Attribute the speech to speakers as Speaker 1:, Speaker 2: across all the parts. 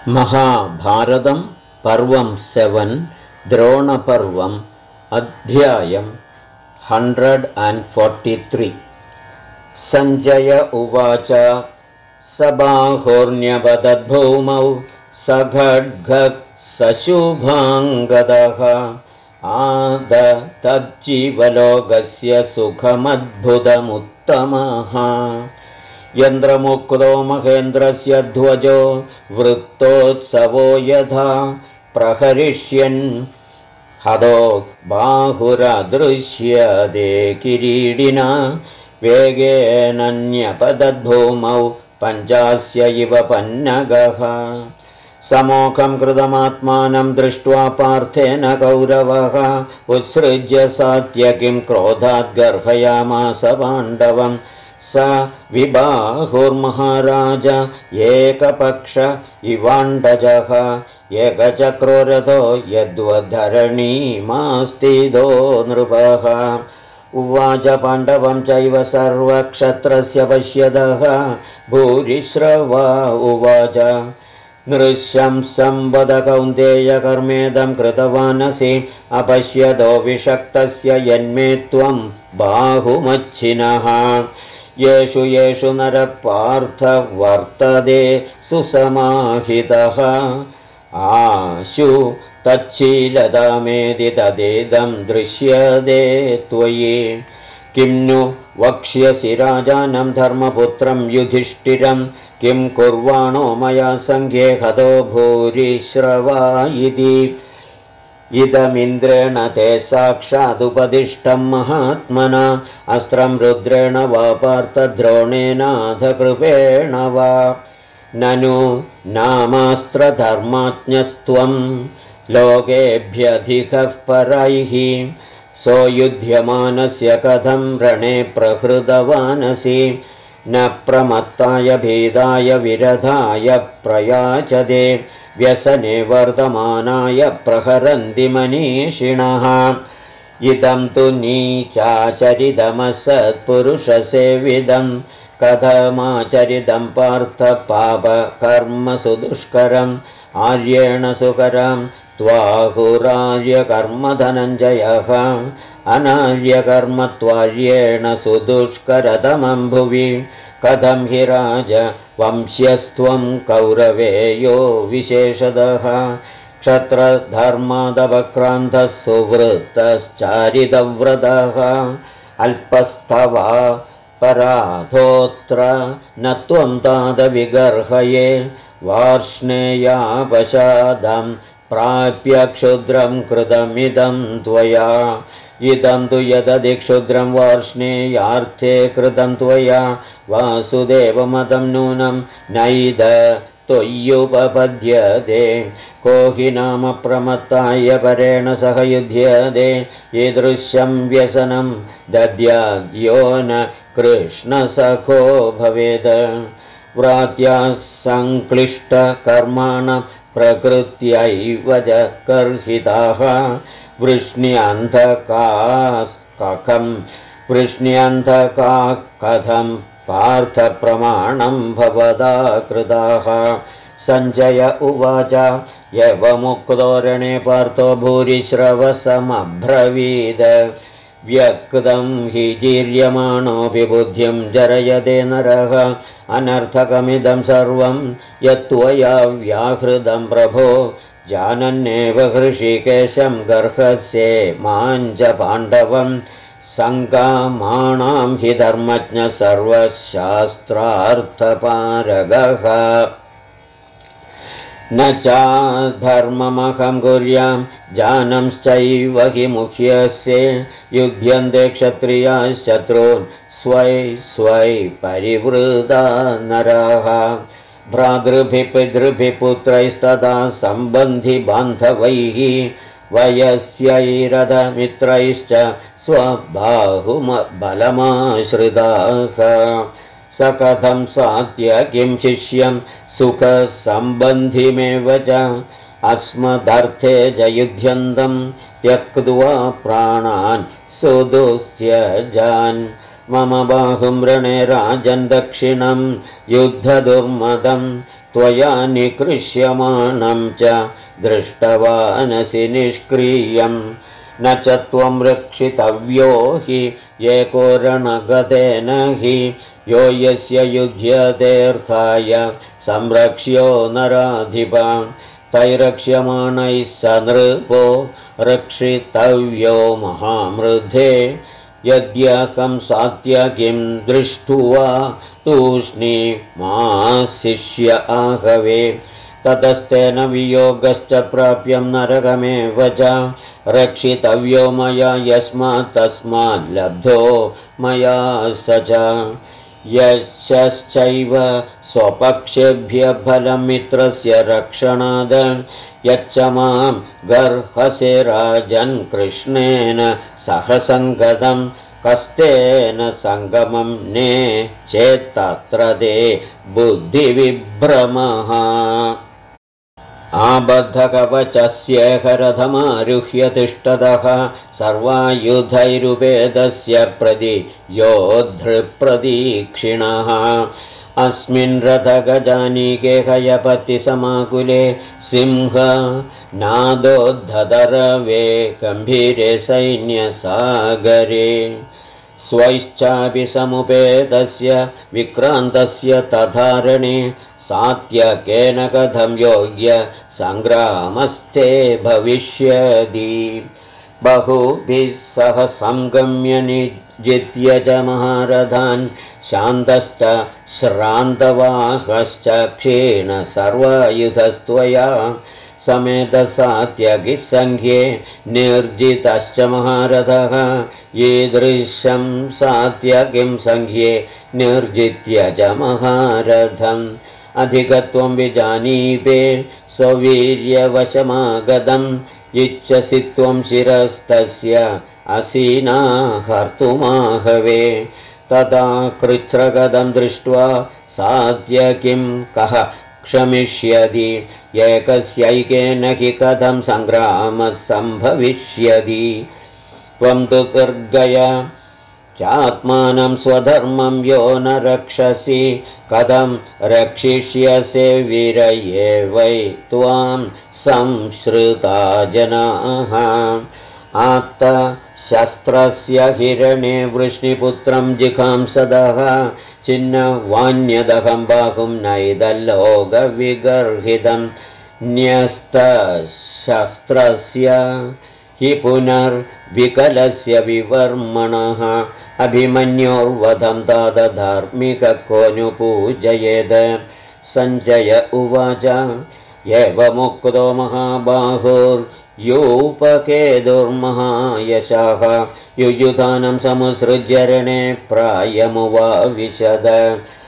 Speaker 1: महाभारतं पर्वं 7 द्रोणपर्वम् अध्यायं 143। सञ्जय उवाच सबाहोर्ण्यवदद्भूमौ सखड्गः सशुभाङ्गदः आदतज्जीवलोकस्य सुखमद्भुतमुत्तमः यन्द्रमुक्तो महेन्द्रस्य ध्वजो वृत्तोत्सवो यथा प्रहरिष्यन् हदो बाहुरदृश्यते किरीटिना वेगेनन्यपतद्भूमौ पञ्चास्य इव पन्नगः समोखं कृतमात्मानं दृष्ट्वा पार्थेन कौरवः उत्सृज्य सात्यकिं क्रोधात् गर्भयामास पाण्डवम् स विबाहुर्महाराज एकपक्ष इवाण्डजः एकचक्रोरथो यद्वधरणीमास्तिदो नृपः उवाच पाण्डवं चैव सर्वक्षत्रस्य पश्यतः भूरिश्रवा उवाच नृशंसं वद कौन्तेय कर्मेदं कृतवानसि अपश्यतो विषक्तस्य यन्मे त्वं बाहुमच्छिनः येषु नरपार्थ वर्तते सुसमाहितः आशु तच्छीलतामेदि तदेदं दृश्यते त्वयि किं नु वक्ष्यसि राजानं धर्मपुत्रं युधिष्ठिरं किं कुर्वाणो मया सङ्घे हतो भूरिश्रवा इति इदमिन्द्रेण ते साक्षादुपदिष्टं महात्मना अस्त्रं रुद्रेण वा पार्थद्रोणेनाथकृपेण वा ननु नामास्त्रधर्माज्ञस्त्वं लोकेभ्यधिकः परैः सोयुध्यमानस्य कथं रणे प्रहृतवानसि न प्रमत्ताय भीदाय विरधाय प्रयाचते व्यसने वर्धमानाय प्रहरन्ति मनीषिणः इदं तु नीचाचरितमसत्पुरुषसेविदं कथमाचरितं पार्थ पापकर्म सुदुष्करम् आर्येण सुकरं त्वाहुरार्यकर्म धनञ्जयः अनार्यकर्म त्वार्येण सुदुष्करतमं भुवि कथं हि राज वंश्यस्त्वं कौरवेयो विशेषतः क्षत्रधर्मादवक्रान्तः सुवृत्तश्चारितव्रतः अल्पस्थवा पराधोऽत्र न त्वं तादविगर्हये वार्ष्णेयापशादं प्राप्य क्षुद्रं कृतमिदं त्वया इदं तु यदधिक्षुद्रं वार्ष्णेयार्थे कृतं त्वया वासुदेवमतं नूनं नैद त्वय्युपपद्यते को हि नाम प्रमत्ताय परेण सह युध्यते ईदृशं व्यसनं दद्याद्यो न कृष्णसखो भवेत् व्रात्या संक्लिष्टकर्माण प्रकृत्यैव च कर्षिताः वृष्ण्यन्धका कथं पार्थप्रमाणं भवदा कृताः सञ्जय उवाच एवमुक्तो रणे पार्थो भूरिश्रवसमब्रवीद व्यक्तं हि जीर्यमाणोऽपि बुद्धिं जरयते नरः अनर्थकमिदं सर्वं यत्त्वया व्याहृतं प्रभो जानन्नेव हृषीकेशं गर्हस्ये मां च पाण्डवं सङ्कामाणां हि धर्मज्ञ सर्वशास्त्रार्थपारगः न चाधर्ममहं कुर्यां जानंश्चैव हि मुह्यस्य युध्यन्ते क्षत्रियाः शत्रून् स्वै स्वै परिवृता नरः भ्रातृभिः पितृभिः पुत्रैस्तथा सम्बन्धिबान्धवैः वयस्यैरधमित्रैश्च स्वबाहुबलमाश्रिताः स कथं सात्य किं शिष्यं सुखसम्बन्धिमेव च अस्मदर्थे च युध्यन्तं त्यक्त्वा प्राणान् सुदुस्त्यजान् मम बाहुं रणे राजन् दक्षिणं युद्धदुर्मदं त्वया निकृष्यमाणं च दृष्टवानसि निष्क्रियम् न च त्वं रक्षितव्यो हि एको रणगतेन हि यो यस्य युध्यतेऽर्थाय संरक्ष्यो नराधिपा तैरक्ष्यमाणैः स नृपो रक्षितव्यो महामृधे यद्यकं सात्यकिं दृष्ट्वा तूष्णीमाशिष्य आहवे ततस्तेन वियोगश्च प्राप्यं नरकमेव च रक्षितव्यो मया यस्मात् तस्मात् लब्धो मया स च यश्चैव स्वपक्षेभ्य फलं मित्रस्य रक्षणाद यच्च मां गर्हसे राजन् कृष्णेन सह सङ्गतं कस्तेन सङ्गमं ने चेत्तत्र ते बुद्धिविभ्रमः आबद्धकवचस्येहरथमारुह्य तिष्ठतः सर्वायुधैरुपेदस्य प्रति योद्धृप्रदीक्षिणः अस्मिन् रथगजानीके हयपतिसमाकुले सिंह नादोद्धतरवे गम्भीरे सैन्यसागरे स्वैश्चापि समुपेतस्य विक्रान्तस्य तथारणे सात्यकेन कथं योग्य सङ्ग्रामस्ते भविष्यति बहुभिः सह सङ्गम्य निजित्य च महारथान् शान्तश्च श्रान्तवाहश्च क्षीण सर्वायुधस्त्वया समेतसात्यकिः सङ्ख्ये निर्जितश्च महारथः ईदृशं सात्यकिं सङ्ख्ये निर्जित्य च महारथम् अधिकत्वं विजानीपे स्ववीर्यवशमागतम् इच्छसि त्वं शिरस्तस्य असीना हर्तुमाहवे तदा कृच्छ्रगदं दृष्ट्वा सात्यकिं कः क्षमिष्यति एकस्यैकेन हि कथं सङ्ग्रामः सम्भविष्यति त्वं तु दुर्गय चात्मानं स्वधर्मं यो न रक्षसि कथं रक्षिष्यसे वीरये वै त्वां संश्रिता जनाः आत्तशस्त्रस्य हिरणे वृष्णिपुत्रं जिघांसदः छिन्नवान्यदहं बाहुं नैदल्लोकविगर्हितं न्यस्तशस्त्रस्य हि पुनर्विकलस्य विवर्मणः अभिमन्योर्वधं तादधार्मिककोऽनुपूजयेद सञ्जय उवाच एवमुक्तो महाबाहुर्यूपकेतुर्महायशः युयुधानं समुसृज्यरणे प्रायमुवाविशद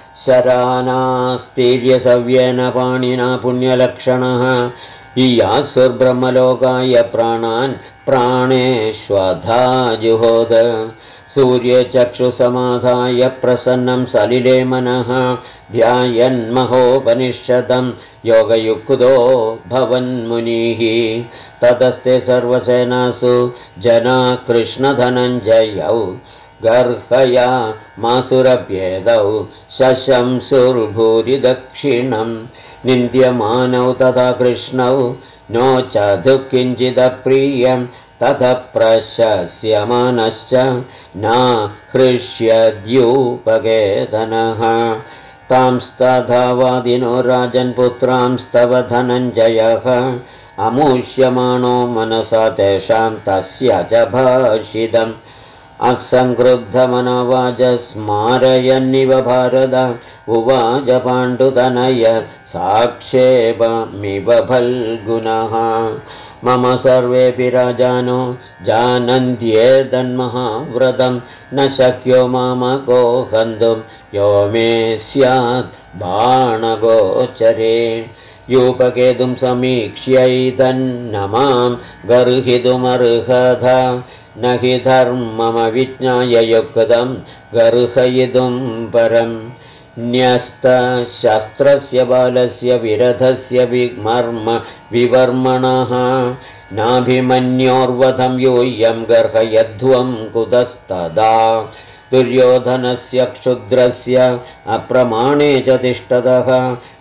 Speaker 1: शरानास्तीर्यसव्येन पाणिना पुण्यलक्षणः यासुर्ब्रह्मलोकाय प्राणान् प्राणेष्वधा जुहोद सूर्यचक्षुसमाधाय प्रसन्नं सलिले मनः ध्यायन्महोपनिषदं योगयुक्तो भवन्मुनिः ततस्ते सर्वसेनासु जना कृष्णधनञ्जयौ गर्हया मासुरभ्येदौ शशंसुर्भूरिदक्षिणं निन्द्यमानौ तथा कृष्णौ नोचधु किञ्चिदप्रियं ततः प्रशस्यमानश्च नाहृष्यद्यूपकेतनः तांस्तथा वादिनो राजन्पुत्रांस्तव धनञ्जयः अमूष्यमाणो मनसा तेषां तस्य च भाषितम् असङ्क्रुद्धमनोवाच स्मारयन्निव भारत उवाच पाण्डुतनय साक्षेपमिव फल्गुनः मम सर्वेऽपि राजानो जानन्त्येतन्महाव्रतं न शक्यो मामको हन्तुं यो मे स्यात् बाणगोचरे यूपकेतुं समीक्ष्यैतन्न मां गर्हितुमर्हथ न हि धर्ममविज्ञाय युक्तं गर्हयितुं परम् न्यस्तशस्त्रस्य बालस्य विरथस्य विमर्म विवर्मणः नाभिमन्योर्वधं यूयं गर्हयध्वं कुतस्तदा दुर्योधनस्य क्षुद्रस्य अप्रमाणे च तिष्ठतः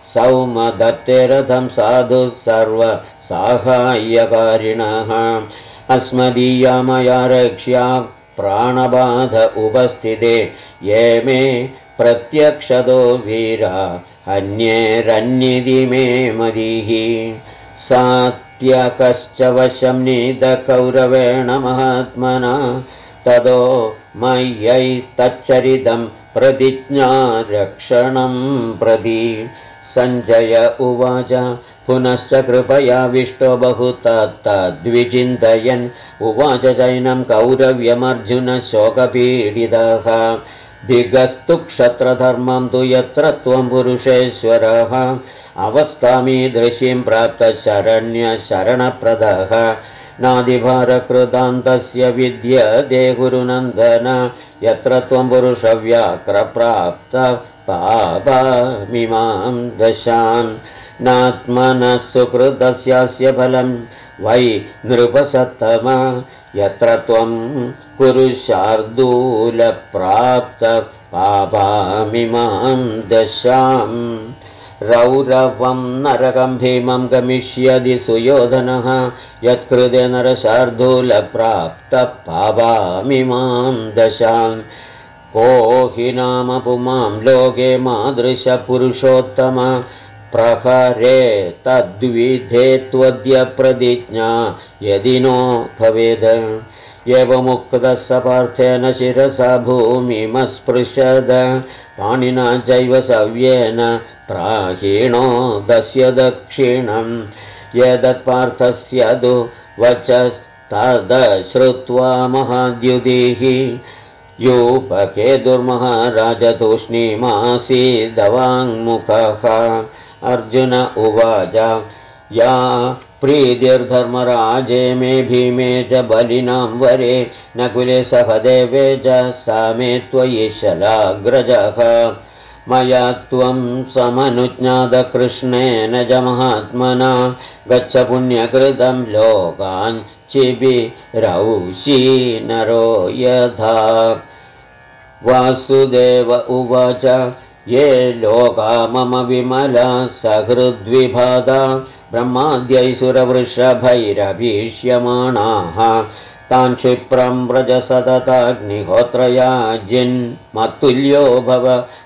Speaker 1: सौमदत्तेरथं साधु सर्वसाहाय्यकारिणः अस्मदीया मया रक्ष्या प्राणबाध उपस्थिते ये मे प्रत्यक्षतो वीरा अन्येरन्यदि मे मदिः सात्यकश्च वशं नीतकौरवेण महात्मना ततो मय्यैतच्चरितं प्रतिज्ञा रक्षणं प्रति सञ्जय उवाच पुनश्च कृपयाविष्टो बहु तद्विचिन्तयन् उवाच चैनं कौरव्यमर्जुनशोकपीडितः दिगस्तु क्षत्रधर्मं तु यत्र त्वं पुरुषेश्वरः अवस्थामीदृशीं प्राप्तशरण्यशरणप्रदः नादिभारकृतान्तस्य विद्यते गुरुनन्दन यत्र त्वं पुरुषव्याक्रप्राप्तः पापामिमां दशाम् नात्मनः सुकृतस्यास्य फलं वै नृपसत्तम यत्र त्वं पुरुषार्दूलप्राप्तः पापामिमां दशाम् रौरवं नरकं भीमं गमिष्यति सुयोधनः यत्कृते नरशार्दूलप्राप्तः पापामिमां दशाम् को हि नाम पुमां लोके मादृशपुरुषोत्तम प्रहरे तद्विधे त्वद्य प्रतिज्ञा यदि नो भवेद् एवमुक्तः स पार्थेन शिरसा भूमिमस्पृशद पाणिना चैव सव्येन प्राहीणो दस्य दक्षिणम् यदत्पार्थस्य तु वचस्तदश्रुत्वा महाद्युतिः यूपकेतुर्महाराजतूष्णीमासीदवाङ्मुखः अर्जुन उवाच या प्रीतिर्धर्मराजे मे भीमे च बलिनां वरे नकुले सहदेवे च सा मे त्वयि शलाग्रजः मया त्वं समनुज्ञातकृष्णेन च महात्मना गच्छ पुण्यकृतं लोकान् चिबिरौषी नरो यथा वासुदेव उवाच ये लोका मम विमला सहृद्विभादा ब्रह्माद्यैसुरवृषभैरभीष्यमाणाः तान् क्षिप्रं व्रज सतताग्निहोत्रयाजिन्मत्तुल्यो भव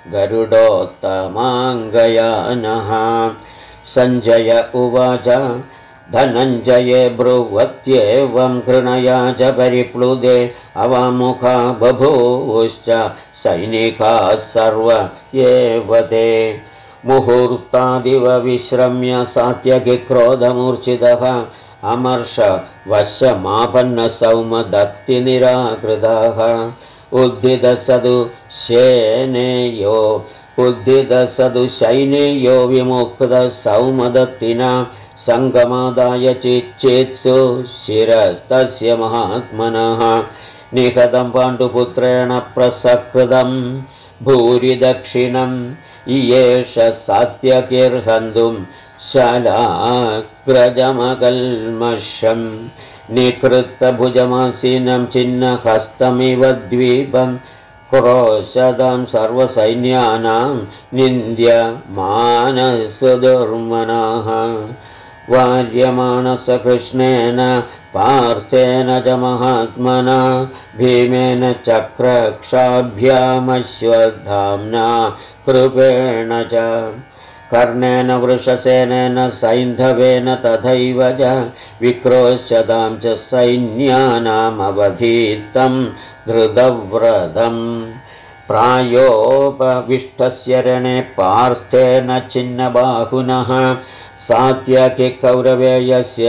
Speaker 1: गरुडोत्तमाङ्गयानः सञ्जय उवाच धनञ्जये ब्रुवत्येवं घृणया च परिप्लुदे अवामुखा बभूवुश्च सैनिकाः सर्व एव ते मुहूर्तादिव विश्रम्य सात्यकिक्रोधमूर्छितः अमर्ष वशमापन्नसौमदत्तिनिराकृतः उद्धितः सैनेयो विमुक्तः सौमदत्तिना सङ्गमादाय चिच्चेत्सु शिरस्तस्य महात्मनः निहतं पाण्डुपुत्रेण प्रसकृतं भूरि दक्षिणम् इयेष सात्यकिर्हन्तुं शलाग्रजमकल्मषम् निकृत्तभुजमासीनं छिन्नहस्तमिव द्वीपं क्रोशदं सर्वसैन्यानां निन्द्यमानसुदुर्मनाः वार्यमाणस कृष्णेन पार्थेन च महात्मना भीमेन चक्रक्षाभ्यामश्वधाम्ना कृपेण च कर्णेन वृषसेनेन सैन्धवेन तथैव च विक्रोशतां च सैन्यानामवधीतं धृतव्रतम् प्रायोपविष्टस्य रणे पार्थेन छिन्नबाहुनः सात्यकिकौरवेयस्य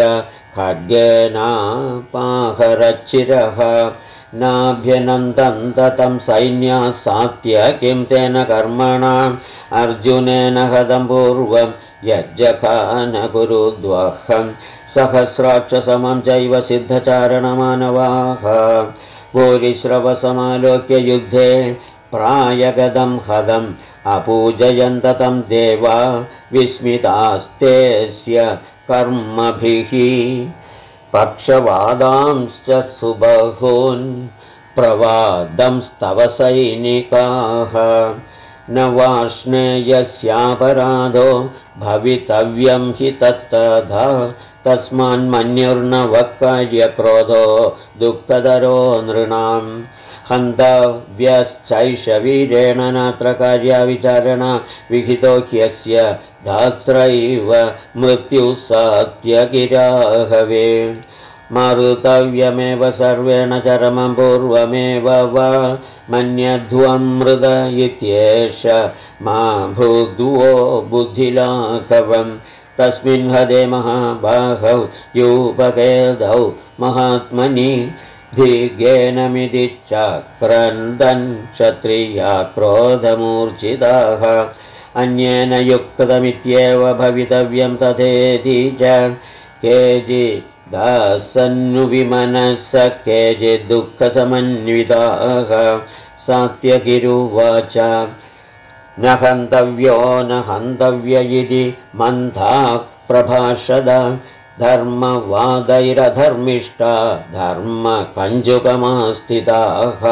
Speaker 1: खड्गेनापाहरच्चिरः नाभ्यनन्दन्त तं सैन्या सात्यकिं तेन कर्मणा अर्जुनेन हतं पूर्वं यज्जखान कुरुद्वहं सहस्राक्षसमं चैव सिद्धचारणमानवाः भूरिश्रवसमालोक्य युद्धे प्रायगदं हदम् अपूजयन्त तं देवा विस्मितास्तेस्य कर्मभिः पक्षवादांश्च सुबहून् प्रवादंस्तव सैनिकाः न वाष्णेयस्यापराधो भवितव्यं हि तत्तथा तस्मान्मन्युर्न वक्कार्यक्रोधो दुःखदरो नृणाम् हन्तव्यश्चैष वीरेण नात्र कार्याविचारणा विहितो ह्यस्य धात्रैव मृत्युः सत्यगिराहवे मारुतव्यमेव सर्वेण चरमं पूर्वमेव वा मन्यध्वं मृद इत्येष मा भूद्वो बुद्धिलाघवम् तस्मिन् हदे महाबाहौ यूपकेदौ महात्मनि धिगेनमिति चक्रन्दन् क्षत्रिया क्रोधमूर्छिताः अन्येन युक्तमित्येव भवितव्यं तथेति च केचिदासन्नुविमनसः केचिद्दुःखसमन्विताः सात्यकिरुवाच न हन्तव्यो न हन्तव्य इति मन्थाः प्रभाषद धर्मवादैरधर्मिष्टा धर्मकञ्जुकमास्थिताः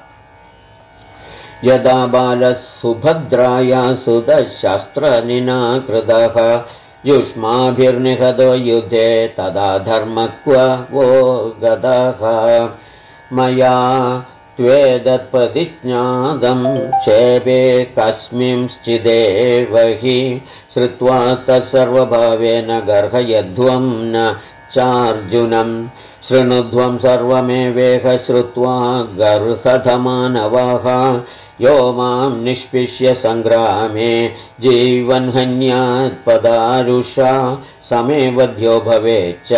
Speaker 1: यदा बालः सुभद्राया सुतशस्त्रनिनाकृतः युष्माभिर्निहतो युद्धे तदा धर्मक्व वो गतः मया त्वेदत्प्रतिज्ञातं क्षेपे कस्मिंश्चिदेव हि श्रुत्वा तत्सर्वभावेन गर्हयध्वं न चार्जुनं शृणुध्वं सर्वमेवेह श्रुत्वा गर्हधमानवाः यो मां निष्पिष्य सङ्ग्रामे जीवन्हन्यात्पदारुषा समे वध्यो भवेत्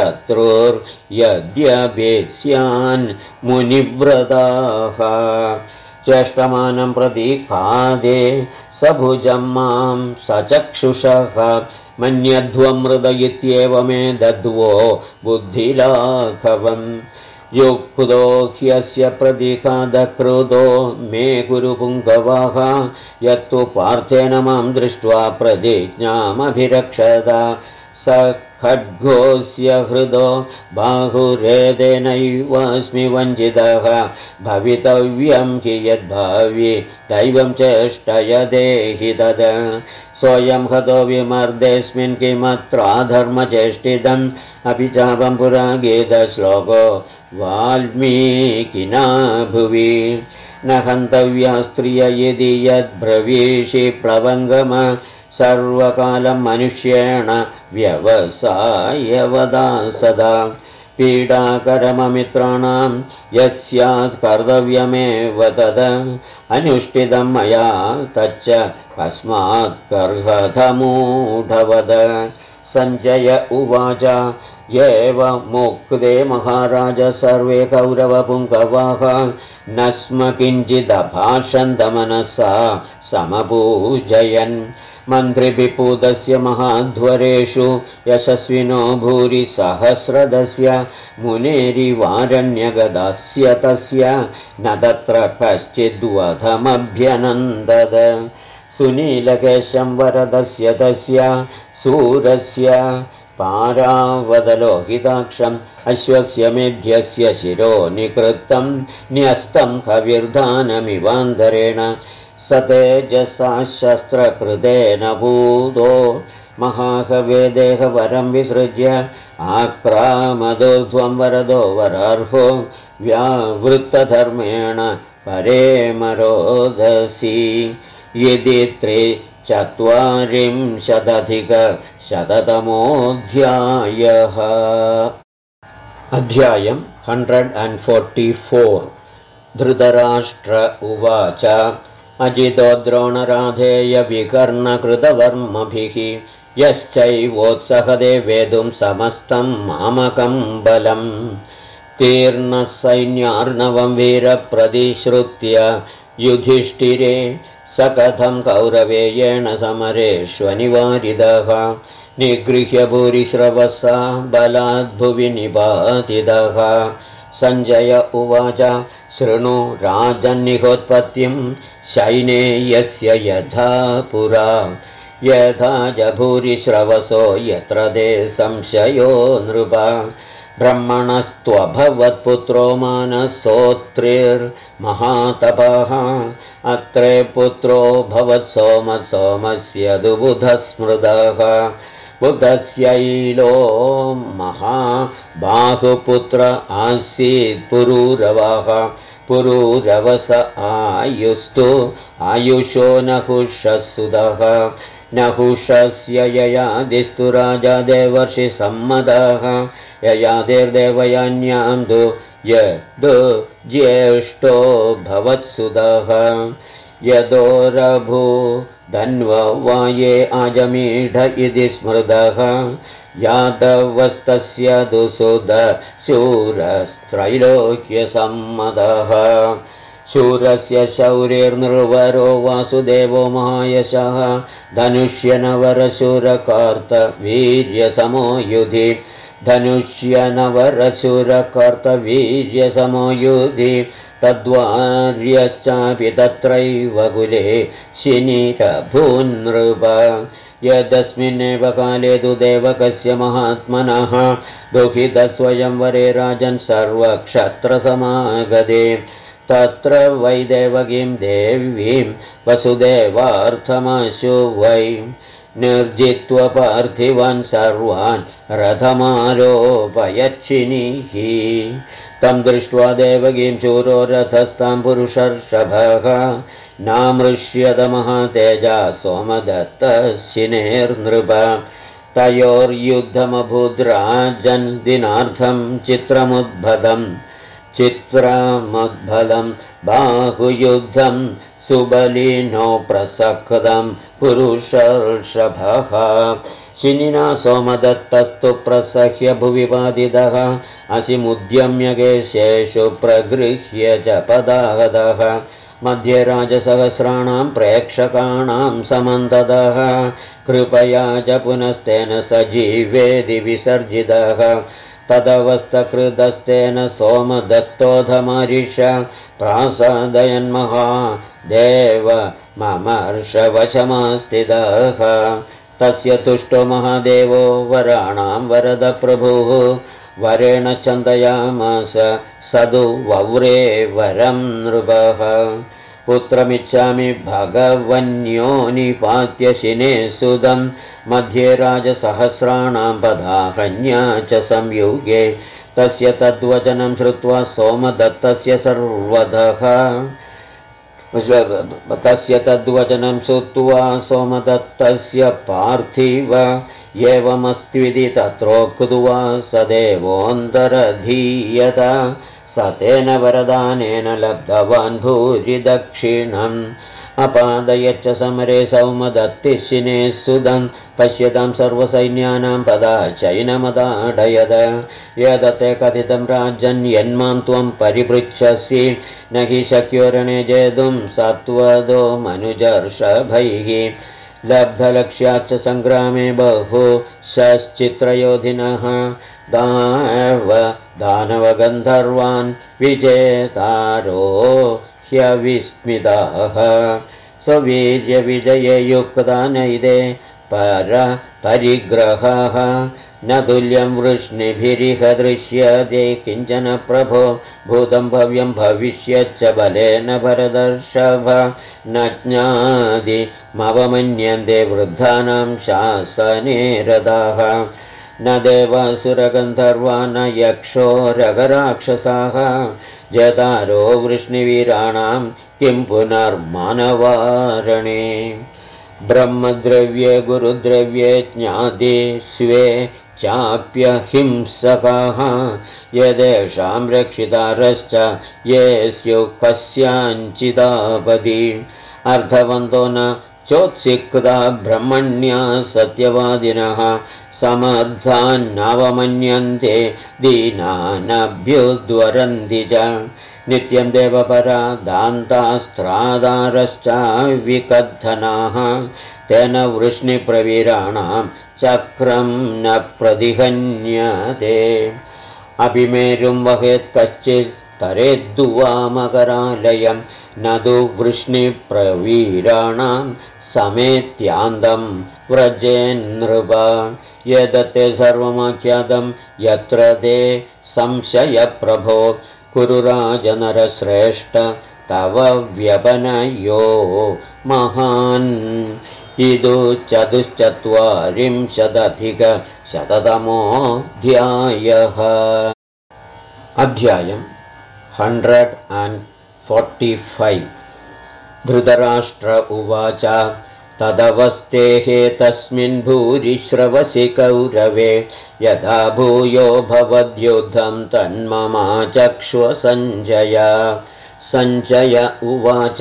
Speaker 1: चतुर्यद्यभेत्स्यान् मुनिव्रताः चेष्टमानं प्रतीखादे सभुजं मां सचक्षुषः मन्यध्वं मृद इत्येव मे दद्वो बुद्धिलाघवम् युक्तो ह्यस्य प्रतीकादकृतो मे गुरुपुङ्गवः यत्तु पार्थेन मां दृष्ट्वा प्रतिज्ञामभिरक्षत स खड्गोऽस्य हृदो बाहुरेदेनैवास्मि वञ्चितः भवितव्यं हि यद्भावि दैवं चेष्टयदेहि तद् सोऽयं हतो विमर्देऽस्मिन् किमत्राधर्मचेष्टितम् अपि चापं पुरा गीतश्लोको वाल्मीकिना भुवि न हन्तव्या स्त्रिय यदि यद्ब्रवीषि प्लवङ्गम सर्वकालं मनुष्येण व्यवसायवदा सदा पीडाकरममित्राणां यस्यात् कर्तव्यमेव तद अनुष्ठितं मया तच्च कस्मात् कर्हतमूढवद सञ्जय उवाच एवमुक्ते महाराज सर्वे कौरवपुङ्गवाः न स्म किञ्चिदभाषन्तमनसा समपूजयन् मन्त्रिभिपूतस्य महाध्वरेषु यशस्विनो भूरि सहस्रदस्य मुनेरिवारण्यगदस्य तस्य न तत्र कश्चिद्वधमभ्यनन्दद सुनीलकेशं वरदस्य तस्य सूरस्य पारावदलोहिताक्षम् अश्वस्य मेध्यस्य शिरो निकृत्तं न्यस्तं कविर्धानमिवान्धरेण स तेजसा शस्त्रकृतेन भूतो महाकवेदेहवरं विसृज्य आक्रामदोध्वं वरदो वरार्हो व्यावृत्तधर्मेण परेमरोदसी यदि 340-शततमोऽध्यायः। अध्यायं 144। धृतराष्ट्र उवाच अजितो द्रोणराधेय विकर्णकृतवर्मभिः यश्चैवोत्सहदे वेदुं समस्तं मामकं बलम् तीर्णसैन्यार्णवं वीरप्रतिश्रुत्य युधिष्ठिरे स कथं कौरवेयेण समरेष्वनिवारितः निगृह्य भूरिश्रवसा बलाद्भुवि निपातितः। सञ्जय उवाच शृणु राजन्निहोत्पत्तिं शैनेयस्य यथा पुरा यथा जभूरिश्रवसो यत्र ते संशयो नृप ब्रह्मणस्त्वभवत्पुत्रो मानसोत्रिर्महातपः अत्रे पुत्रो भवत्सोमस्य दुबुधः स्मृतः बुधस्यैलो महाबाहुपुत्र आसीत् पुरूरवः पुरूरवस आयुस्तु आयुषो नहुषसुतः नहुषस्य ययादिस्तु राजा देवर्षि सम्मतः ययादिर्देवयान्यां तु यद् ज्येष्ठो भवत्सुतः यदोरभू धन्ववाये आजमीढ इति स्मृतः यादवस्तस्य दुसुद शूरस्त्रैलोक्यसम्मतः शूरस्य शौर्यर्निर्वरो वासुदेवो महायशः धनुष्यनवरशूरकार्तवीर्यसमो युधि धनुष्यनवरशूरकार्तवीर्यसमो युधि तद्वार्यश्चापि तत्रैव कुले शिनिरभून्नृप यदस्मिन्नेव काले तु देवकस्य महात्मनः दुःखितस्वयंवरे राजन् सर्वक्षत्रसमागते तत्र वै देवकीं देवीं वसुदेवार्थमाशु वै निर्जित्वा पार्थिवान् सर्वान् रथमारोपयच्छिनिः तं दृष्ट्वा देवकीं शूरो रथस्तां पुरुषर्षभः नामृष्यतमः सोमदत्तशिनेर्नृप तयोर्युद्धमभूद्राजन् दिनार्थं चित्रमुद्भदं बाहुयुद्धं सुबलिनो प्रसक्तं पुरुषर्षभः शिनिना सोमदत्तस्तु प्रसह्य भुवि पातितः असिमुद्यम्य केशेषु प्रगृह्य च पदागतः मध्ये राजसहस्राणां प्रेक्षकाणां समन्ततः कृपया च पुनस्तेन सजीवेदि विसर्जितः तदवस्थकृतस्तेन सोमदत्तोधमरिष प्रासादयन्महादेव ममर्षवशमास्थितः तस्य तुष्टो महादेवो वराणां वरदप्रभुः वरेण चन्दयामास सदु वव्रे वरं नृपः पुत्रमिच्छामि भगवन्यो निपात्य शिने सुदं मध्ये राजसहस्राणां पदाहन्या च संयुगे तस्य तद्वचनं श्रुत्वा सोमदत्तस्य सर्वतः तस्य तद्वचनं श्रुत्वा सोमदत्तस्य पार्थिव एवमस्त्विति तत्रोक्त्वा स देवोऽन्तरधीयत स तेन वरदानेन लब्धवान् भूरिदक्षिणम् अपादयच्च समरे सौमदत्तिशिने सुदं पश्यतां सर्वसैन्यानां पदाचैनमदाडयद यदते कथितं राजन् यन्मां त्वं परिपृच्छसि न हि शक्यो रणे जेतुं सत्वदो मनुजर्षभैः लब्धलक्ष्याच्च सङ्ग्रामे बहु शश्चित्रयोधिनः दानवगन्धर्वान् विजेतारो ह्यविस्मिताः स्ववीर्यविजये युक्ता नैदे परिग्रहः न तुल्यं वृष्णिभिरिह दृश्यते किञ्चन प्रभो भूतं भव्यं भविष्यच्च बलेन भरदर्षभ न ज्ञातिमवमन्यन्ते वृद्धानां शासने रताः न देवासुरगन्धर्वा न यक्षो रगराक्षसाः जतारो वृष्णिवीराणां किं पुनर्मानवारणे ब्रह्मद्रव्ये गुरुद्रव्ये ज्ञाति स्वे चाप्यहिंसकाः यदेषां रक्षितारश्च ये स्युः कस्याञ्चिदापदि अर्थवन्तो न चोत्सिक्ता ब्रह्मण्या सत्यवादिनः समर्थान्नवमन्यन्ते दीनानभ्युद्वरन्ति च नित्यं देवपरा दान्तास्त्रादारश्च विकद्धनाः तेन वृष्णिप्रवीराणां चक्रं न प्रतिहन्यते अभिमेरुं वहेत् कच्चित् तरेद्दुवामकरालयं न तु वृष्णिप्रवीराणां समेत्यान्दं व्रजेन्नृप एतत्ते सर्वमाख्यातं यत्र ते संशयप्रभो कुरुराजनरश्रेष्ठ तव व्यपनयो महान् इदु 44,000-शततमोऽध्यायः अध्यायम् 145 धृतराष्ट्र उवाच तदवस्थेः तस्मिन् भूरिश्रवसि कौरवे यथा भूयो भवद्युद्धं तन्ममाचक्ष्व सञ्जय उवाच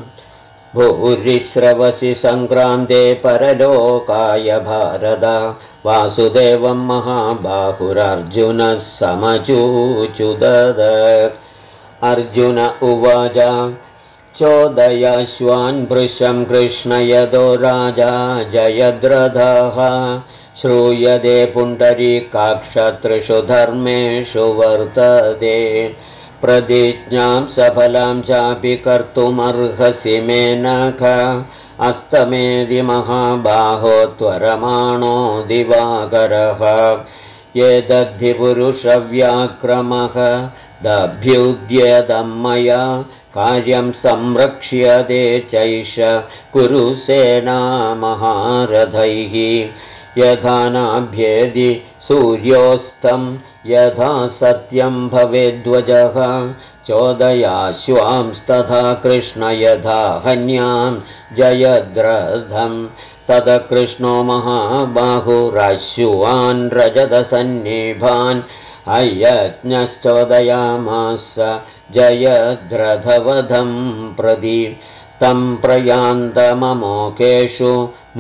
Speaker 1: भूरिश्रवसि सङ्क्रान्ते परलोकाय भारत वासुदेवं महाबाहुरर्जुनः समचूचुदद अर्जुन उवाच चोदयाश्वान् भृशं कृष्णयदो राजा जयद्रथः श्रूयते पुण्डरीकाक्षत्रिषु धर्मेषु वर्तते प्रतिज्ञां सफलां चापि कर्तुमर्हसि मेनख अस्तमेदि महाबाहो त्वरमाणो दिवाकरः एतद्धि पुरुषव्याक्रमः दभ्युद्यतं मया कार्यं संरक्ष्यते चैष कुरुसेना महारथैः यथा नाभ्येदि सूर्योस्तं यथा सत्यं भवेद्वजः चोदयाश्वांस्तथा कृष्ण यथा हन्यां जयद्रथं तद कृष्णो महाबाहुराश्वान् रजतसन्निभान् अयज्ञश्चोदयामास जयद्रथवधं प्रति तं प्रयान्तममोकेषु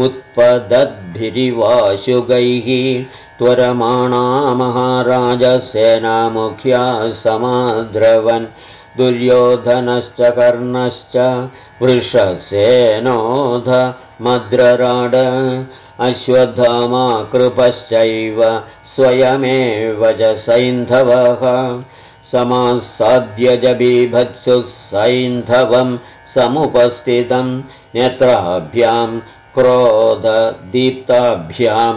Speaker 1: मुत्पदद्भिरिवाशुगैः त्वरमाणा महाराजसेनामुख्या समाद्रवन् दुर्योधनश्च कर्णश्च वृषसेनोध मद्रराड अश्वत्थामा कृपश्चैव स्वयमेव च सैन्धवः समासाद्य च बीभत्सु सैन्धवं समुपस्थितं नेत्राभ्यां क्रोधदीप्ताभ्यां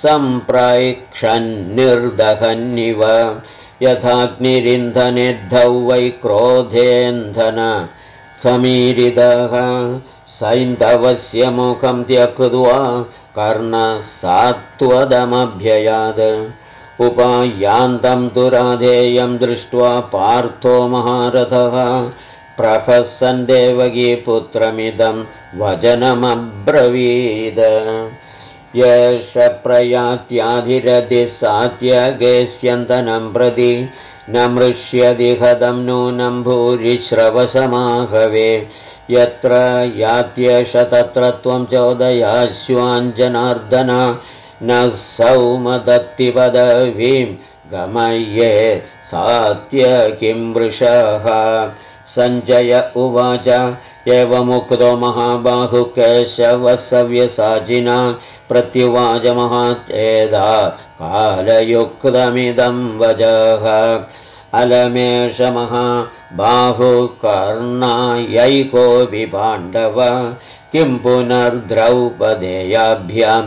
Speaker 1: सम्प्रैक्षन्निर्दहन्निव यथाग्निरिन्धनेद्धौ वै क्रोधेन्धन समीरितः सैन्धवस्य मुखं त्यक्त्वा कर्णसात्वदमभ्ययाद उपायान्तं दुराधेयं दृष्ट्वा पार्थो महारथः प्रहसन् देवकीपुत्रमिदं वचनमब्रवीद यश प्रयात्याधिरतिः सात्यगेस्यन्तनं प्रति न मृष्यति हतं नूनं भूरिश्रवसमाहवे यत्र यात्येष तत्र त्वं चोदयाश्वान् जनार्दन न सौमदत्ति पदवीं गमये सात्यकिं वृषः सञ्जय उवाच एवमुक्तो महाबाहु केशवसव्यसाचिना प्रत्युवाच महातेजा कालयुक्तमिदं वचः अलमेष महाबाहु कर्णायैकोऽपि पाण्डव किं पुनर्द्रौपदेयाभ्यां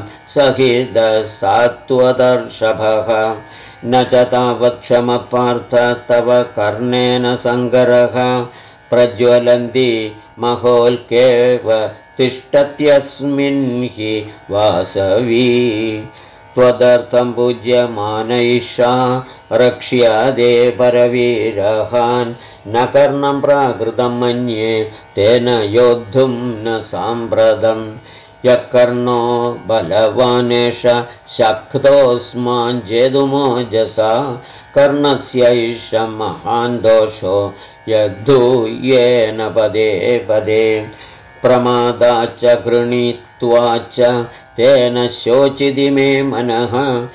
Speaker 1: सहितसात्वदर्शभः न च तावत्क्षमपार्थ तव कर्णेन सङ्गरः प्रज्वलन्ति महोल्केव तिष्ठत्यस्मिन् हि वासवी त्वदर्थं पूज्यमानैषा रक्ष्यते परवीरहान् न कर्णं प्राकृतं मन्ये तेन योद्धुं न साम्प्रतं यः कर्णो बलवानेष शक्तोऽस्मान् जेतुमोजसा कर्णस्यैष महान् दोषो यद्धूयेन पदे पदे प्रमादाच्च गृणीत्वाच्च तेन शोचिति मे मनः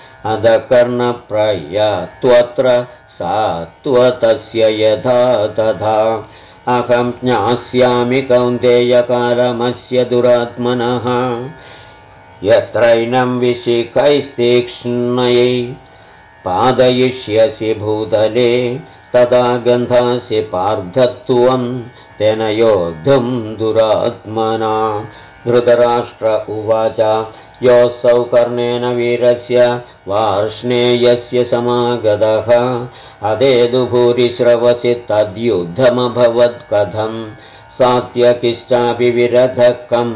Speaker 1: अधकर्णप्रयत्वत्र सात्वतस्य यथा तथा अहं ज्ञास्यामि कौन्तेयकालमस्य दुरात्मनः यत्रैनं विशिखैस्तीक्ष्णै पादयिष्यसि भूतले तदा गन्धासि पार्थत्वं तेन योद्धुं दुरात्मना धृतराष्ट्र उवाच योऽसौ कर्णेन वीरस्य वार्ष्णेयस्य समागतः अदेदुभूरिश्रवसि तद्युद्धमभवत्कथम् सात्यकिश्चापि विरधः कं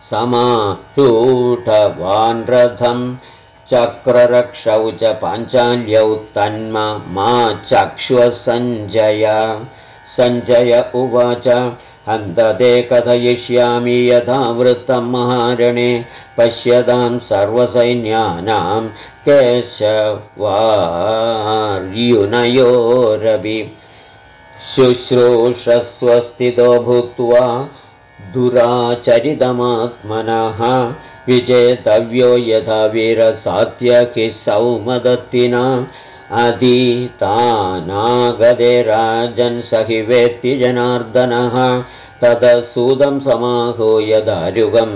Speaker 1: समारूढवान् रथम् चक्ररक्षौ च पाञ्चाल्यौ तन्मा चक्ष्वसञ्जय सञ्जय उवाच हन्तते कथयिष्यामि यथा वृत्तं महारणे पश्यतां सर्वसैन्यानां केशवार्युनयोरपि शुश्रूषस्वस्थितो भूत्वा दुराचरितमात्मनः विजेतव्यो यथा वीरसात्यकिः सौमदत्तिना अधीतानागदे राजन् स हि वेत्ति जनार्दनः ततः सूतं समाहूय दारुकं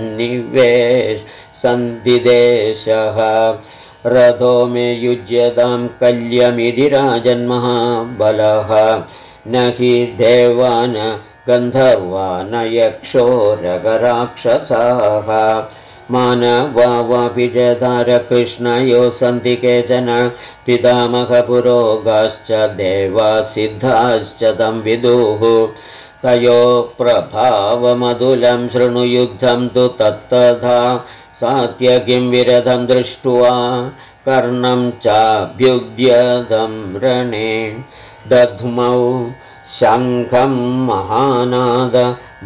Speaker 1: सन्दिदेशः रथो मे युज्यतां कल्यमिति राजन्महाबलः न हि देवान् गन्धर्वा न यक्षोरगराक्षसाः मानवा वापि जधारकृष्णयो सन्ति केचन पितामहपुरोगाश्च देवासिद्धाश्च तं विदुः तयो प्रभावमधुलं शृणुयुद्धं तु तत्तथा सात्यकिं विरधं दृष्ट्वा कर्णं चाभ्युद्यतं रणे दध्मौ शङ्खं महानाद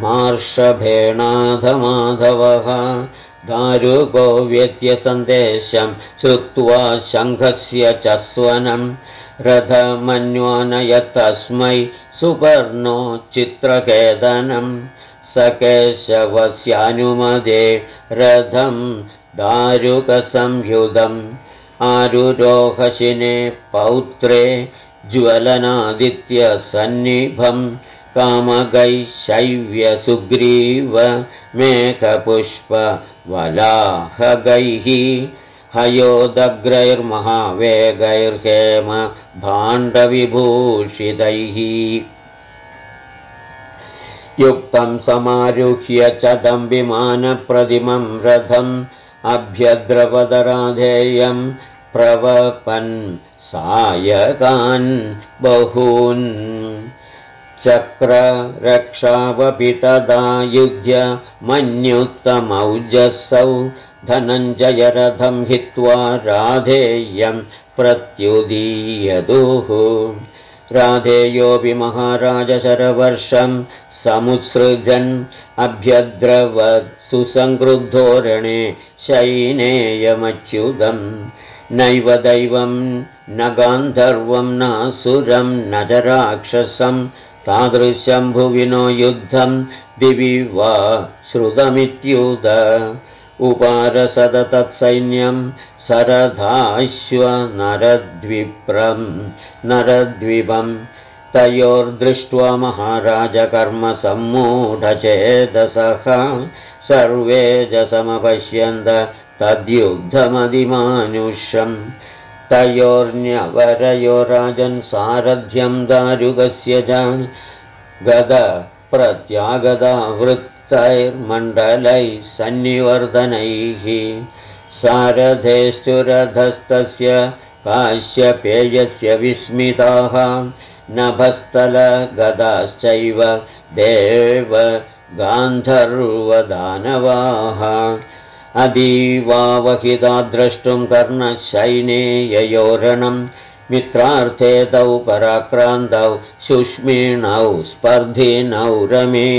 Speaker 1: मार्षभेणाधमाधवः दारुको व्यत्यसन्देशं श्रुत्वा शङ्खस्य च स्वनं रथमन्वानयत् तस्मै सुपर्णो चित्रकेतनं स केशवस्यानुमदे रथं दारुकसंयुधम् आरुरोहशिने पौत्रे ज्वलनादित्यसन्निभं कामगैः मेघपुष्पवलाहगैः हयोदग्रैर्महावेगैर्हेम भाण्डविभूषितैः युक्तं समारुह्य चदं विमानप्रतिमं रथम् अभ्यद्रवदराधेयं प्रवपन् सायकान् बहून् चक्ररक्षावपि तदा युध्य मन्युत्तमौजसौ धनञ्जयरथं हित्वा राधेयं प्रत्युदीयतुः राधेयोऽपि महाराजशरवर्षं समुत्सृजन् अभ्यद्रवत् सुसङ्क्रुद्धोरणे शैनेयमच्युतम् नैव दैवं न गान्धर्वं नासुरं न च राक्षसं तादृशं भुविनो युद्धं दिवि वा श्रुतमित्युत उपारसद तत्सैन्यं सरधाश्वनरद्विपं तयोर्दृष्ट्वा महाराजकर्मसम्मूढचेतसः सर्वे च समपश्यन्त तद्युद्धमदिमानुषम् तयोर्न्यवरयो राजन् सारथ्यं दारुकस्य च गदप्रत्यागदा वृत्तैर्मण्डलैः सन्निवर्धनैः सारथेश्चुरधस्तस्य काश्यपेयस्य विस्मिताः नभस्थलगदाश्चैव देव गान्धर्वदानवाः अदीवावहिता द्रष्टुं कर्णशैनेययोरणं मित्रार्थे तौ पराक्रान्तौ शुष्मिणौ स्पर्धिनौ रमे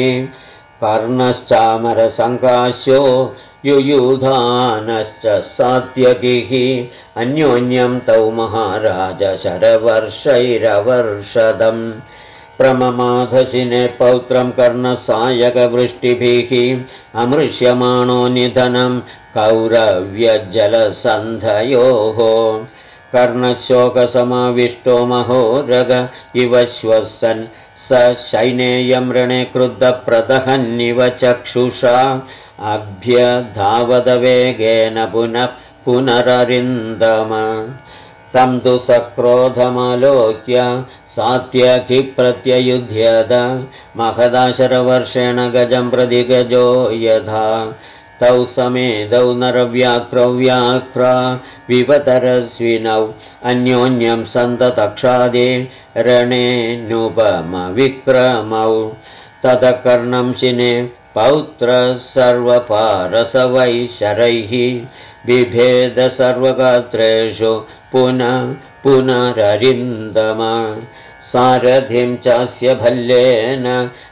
Speaker 1: कर्णश्चामरसङ्काशो युयुधानश्च सात्यकिः अन्योन्यं तौ महाराज शरवर्षैरवर्षदम् प्रममाधशिने पौत्रं कर्णसायकवृष्टिभिः अमृष्यमाणो निधनं कौरव्यजलसन्धयोः कर्णशोकसमाविष्टो महोरग इव श्वसन् स शैनेयं रणे क्रुद्धप्रदहन्निव चक्षुषा अभ्यधावदवेगेन पुनररिन्दम तं तु सक्रोधमालोक्य सात्यकि प्रत्ययुध्यत महदाशरवर्षेण गजं प्रति गजो यथा तौ समेदौ नरव्याक्रौ व्याक्रा विवतरस्विनौ अन्योन्यं सन्ततक्षादे रणेऽनुपमविक्रमौ ततः कर्णं शिने पौत्रः सर्वपारसवैशरैः बिभेद सर्वगात्रेषु पुनररिन्दम सारथिं चास्य भल्लेन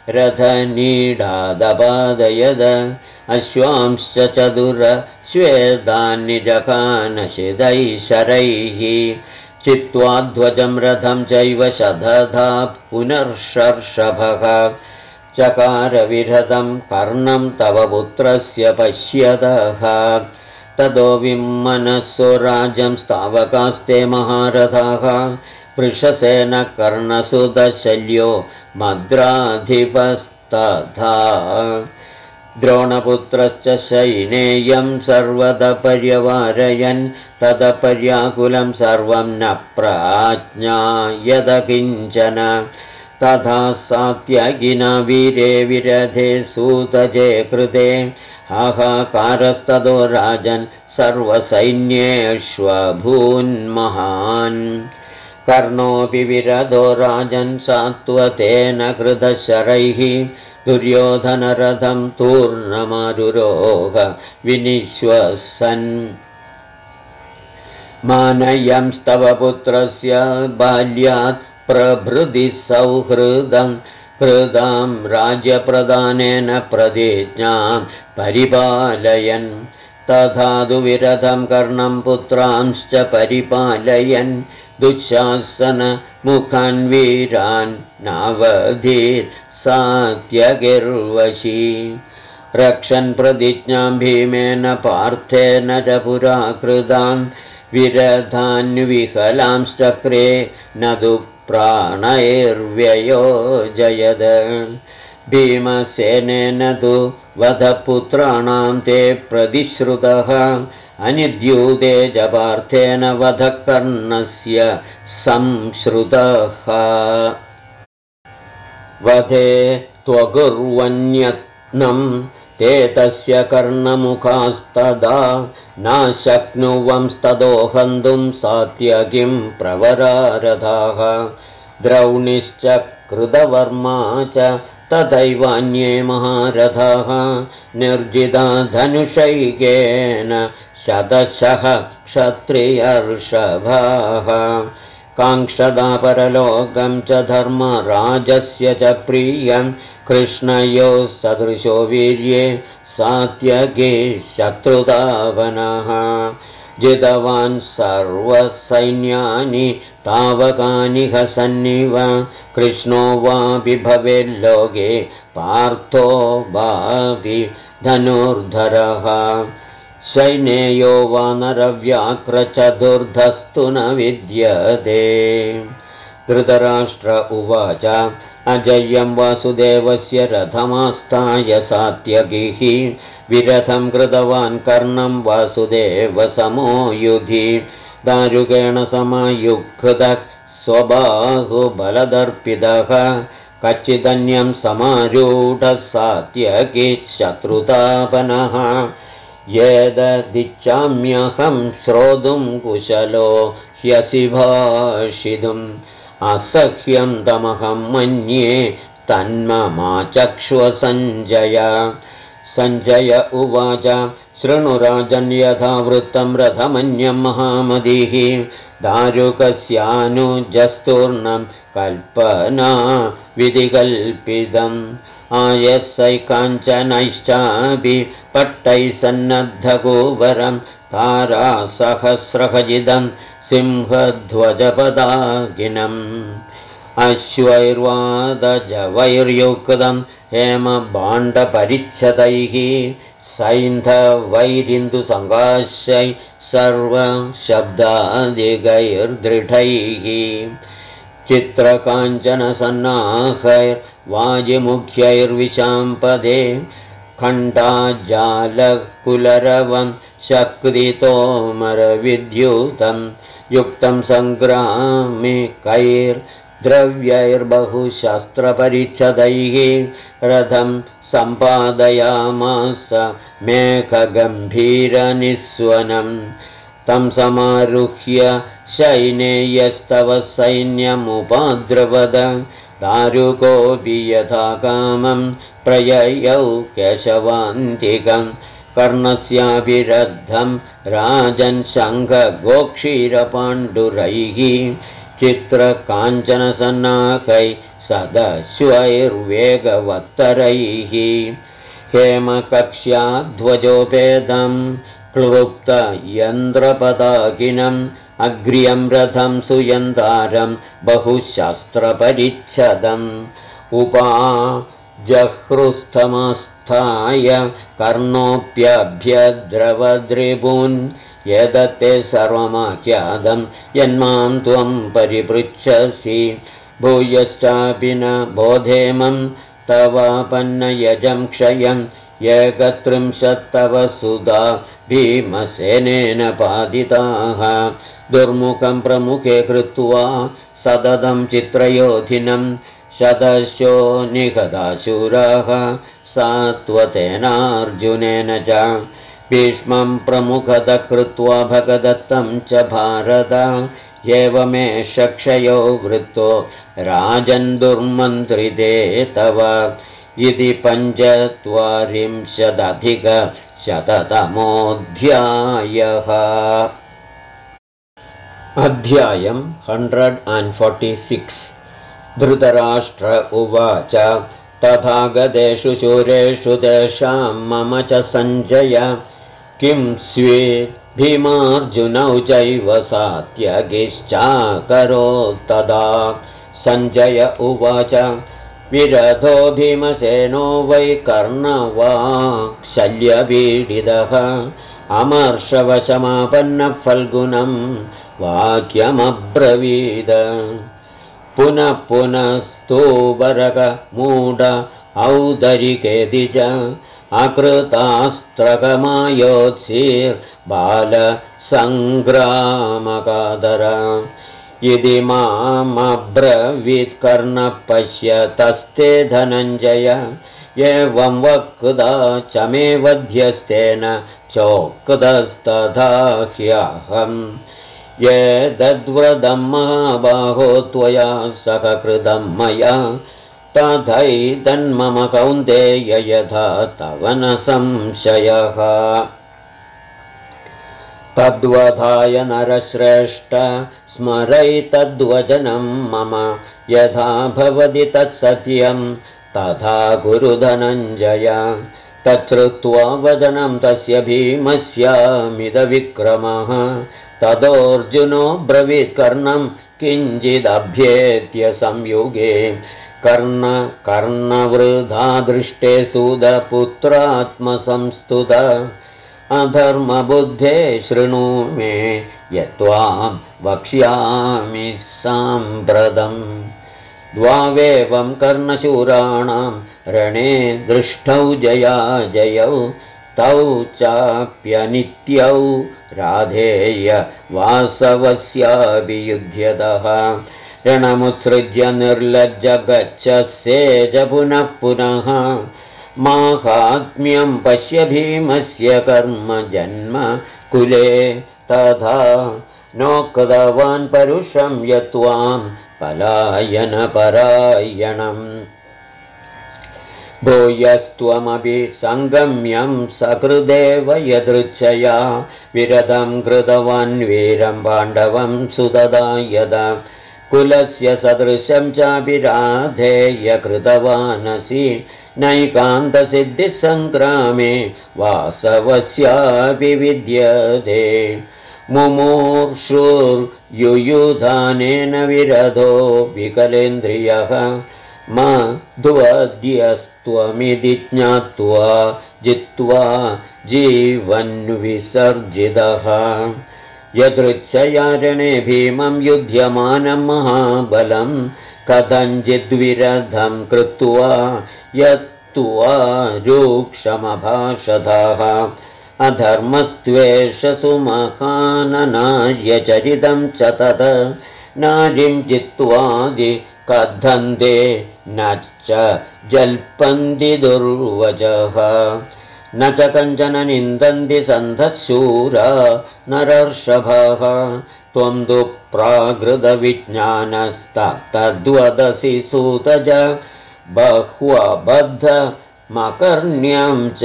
Speaker 1: रथनीडादपादयद अश्वांश्च चतुरश्वेदान्निजकानशिदैशरैः चित्वा ध्वजं रथं चैव शतधा पुनर्षर्षभः चकारविरथं कर्णं तव पुत्रस्य पश्यतः ततो विमनस्सो राज्यं स्थावकास्ते महारथाः वृषसेन कर्णसुतशल्यो मद्राधिपस्तथा द्रोणपुत्रश्च शैनेयं सर्वदा पर्यवारयन् तदपर्याकुलं सर्वं न प्राज्ञायत किञ्चन तथा सात्यगिना वीरे विरथे सूतजे कृते हाहाकारस्ततो राजन् सर्वसैन्येष्वभून्महान् कर्णोऽपि विरधो राजन् सात्वतेन कृतशरैः दुर्योधनरथं तूर्णमारुरोह विनिश्वसन् मानयंस्तव पुत्रस्य बाल्यात् प्रभृति सौहृदं कृतां राज्यप्रदानेन प्रतिज्ञां परिपालयन् तथा तु विरथं कर्णं पुत्रांश्च परिपालयन् दुःशासनमुखान् वीरान् नावधीत् सात्यगिर्वशी रक्षन् प्रतिज्ञां भीमेन पार्थेन च पुरा कृतां विरथान्विकलांश्चक्रे न तु प्राणैर्व्ययोजयद भीमसेनेन तु वधपुत्राणां ते प्रतिश्रुतः अनिद्यूते च पार्थेन वधकर्णस्य संश्रुतः वधे त्वकुर्वन्यत्नं ते तस्य कर्णमुखास्तदा नाशक्नुवंस्ततो हन्तुं सात्यकिं प्रवरारथाः द्रौणिश्च कृतवर्मा च तथैवान्ये महारथाः निर्जिता धनुषैकेन शतशः क्षत्रियर्षभाः काङ्क्षदा परलोकं च धर्मराजस्य च प्रियं कृष्णयोः सदृशो वीर्ये सात्यकी शत्रुतावनः जितवान् सर्वसैन्यानि तावकानि हसन्निव कृष्णो वापि भवेल्लोके पार्थो वापि धनुर्धरः सैन्येयो वानरव्याक्रचतुर्धस्तु न विद्यते धृतराष्ट्र उवाच अजय्यं वासुदेवस्य रथमास्थाय सात्यकिः विरथं कृतवान् कर्णं वासुदेवसमो युधि दारुकेण समायुक्तः स्वबाहुबलदर्पितः कच्चिदन्यं समारूढः सात्यकी शत्रुतापनः येददिच्छाम्यहं श्रोतुं कुशलो ह्यसि भाषितुम् असह्यं तमहं मन्ये तन्ममाचक्ष्व सञ्जय उवाच शृणुराजन् यथा वृत्तं रथमन्यं महामतिः दारुकस्यानुजस्तूर्णं कल्पना विधिकल्पितम् आयस्सैकाञ्चनैश्चापि पट्टैः सन्नद्धकुवरं तारासहस्रखचितं सिंहध्वजपदागिनम् अश्वैर्वादजवैर्युक्तं हेमभाण्डपरिच्छदैः सैन्धवैरिन्दुसङ्काशैः सर्वशब्दादिगैर्दृढैः चित्रकाञ्चनसन्नाहैर्वाजिमुख्यैर्विशाम्पदे खण्डाजालकुलरवं शक्तितोमरविद्युतं युक्तं सङ्ग्रामिकैर्द्रव्यैर्बहुशस्त्रपरिच्छदैः रथं सम्पादयामास मेघगम्भीरनिस्वनं तं समारुह्य शैनेयस्तव सैन्यमुपाद्रवद दारुकोऽपि यथा कामं प्रययौ केशवान्तिकं कर्णस्याभिरद्धं राजन् शङ्खगोक्षीरपाण्डुरैः चित्रकाञ्चनसन्नाकै सदश्वैर्वेगवत्तरैः हेमकक्ष्याध्वजोपेदं क्लृप्तयन्त्रपताकिनम् अग्र्यं रथं सुयन्तारं बहुशस्त्रपरिच्छदम् उपाजहृस्थमस्थाय कर्णोऽप्यभ्यद्रवद्रिपून् यदत्ते सर्वमाख्यातं यन्मां त्वं परिपृच्छसि भूयश्चापि न बोधेमं तवापन्नयजं क्षयं एकत्रिंशत्तव सुधा भीमसेनेन पादिताः दुर्मुखं प्रमुखे कृत्वा सततं चित्रयोधिनं शतशो निहताशूराः सात्वतेनार्जुनेन च भीष्मं प्रमुखतः कृत्वा भगदत्तं च भारत एवमेष क्षयो वृत्तो राजन् दुर्मन्त्रिते तव इति 45-शततमोऽध्यायः। अध्यायं 146। धृतराष्ट्र उवाच तथा गदेषु शूरेषु तेषां मम च सञ्जय किं स्वे भीमार्जुनौ चैव सात्यकिश्चाकरोत्तदा। सञ्जय उवाच विरथो भीमसेनो वै कर्णवाक्शल्यपीडितः अमर्षवशमापन्नः फल्गुनं वाक्यमब्रवीद पुनः पुनस्तूबरकमूढ औदरिकेति च अकृतास्त्रकमायोत्सीर्बालसङ्ग्रामकादर यदि मामब्रवीत्कर्णः पश्य तस्ते धनञ्जय एवं वक्ता च मे वध्यस्तेन चोक्तस्तथा ह्यहम् ये तद्व्रतं महाबाहो त्वया सह कृतं मया तथैतन्मम कौन्तेय यथा तव न संशयः। तद्वधाय नरश्रेष्ठ स्मरैतद्वचनं मम यथा भवति तत्सत्यं तथा कुरु धनञ्जय। तच्छ्रुत्वा वचनं तस्य भीमस्यामिदविक्रमः ततोऽर्जुनो ब्रवीत्कर्णं किञ्चिदभ्येत्य संयुगे कर्णवृथा दृष्टे सूदपुत्रात्मसंस्तुत अधर्मबुद्धे शृणु मे यत्त्वां वक्ष्यामि साम्प्रतम्। द्वावेवं कर्णशूराणां रणे दृष्टौ जयाजयौ तौ चाप्यनित्यौ राधेय वासवस्याभियुध्यतः रणमुत्सृज्य निर्लज्ज गच्छस्येज पुनः पुनः माहात्म्यं पश्य भीमस्य कर्म जन्म कुले तथा नोक्तवान् परुषं यत्त्वां पलायनपरायणम्। भूयस्त्वमपि सङ्गम्यं सकृदेव यदृच्छया विरतं कृतवान् वीरं पाण्डवं सुतदा यदा कुलस्य सदृशं चापि राधेय कृतवानसि नैकान्तसिद्धिसङ्ग्रामे वासवस्यापि विद्यते मुमूर्षुर्युयुधानेन विरधो विकलेन्द्रियः मध्वद्यस्त्वमिति ज्ञात्वा जित्वा जीवन्विसर्जितः यदृच्छया रणे भीमं युध्यमानं महाबलं कथञ्चिद्विरधं कृत्वा यत्त्वा रूक्षमभाषतः अधर्मस्त्वेषसुमहाननार्यचरितं च तत् नारीं जित्वादि कथन्ते न च जल्पन्ति दुर्वचः न च कञ्चन निन्दन्ति सन्धशूरा नरर्षभः त्वं तु प्राकृतविज्ञानस्तद्वदसि सूतज बह्वबद्धमकर्ण्यं च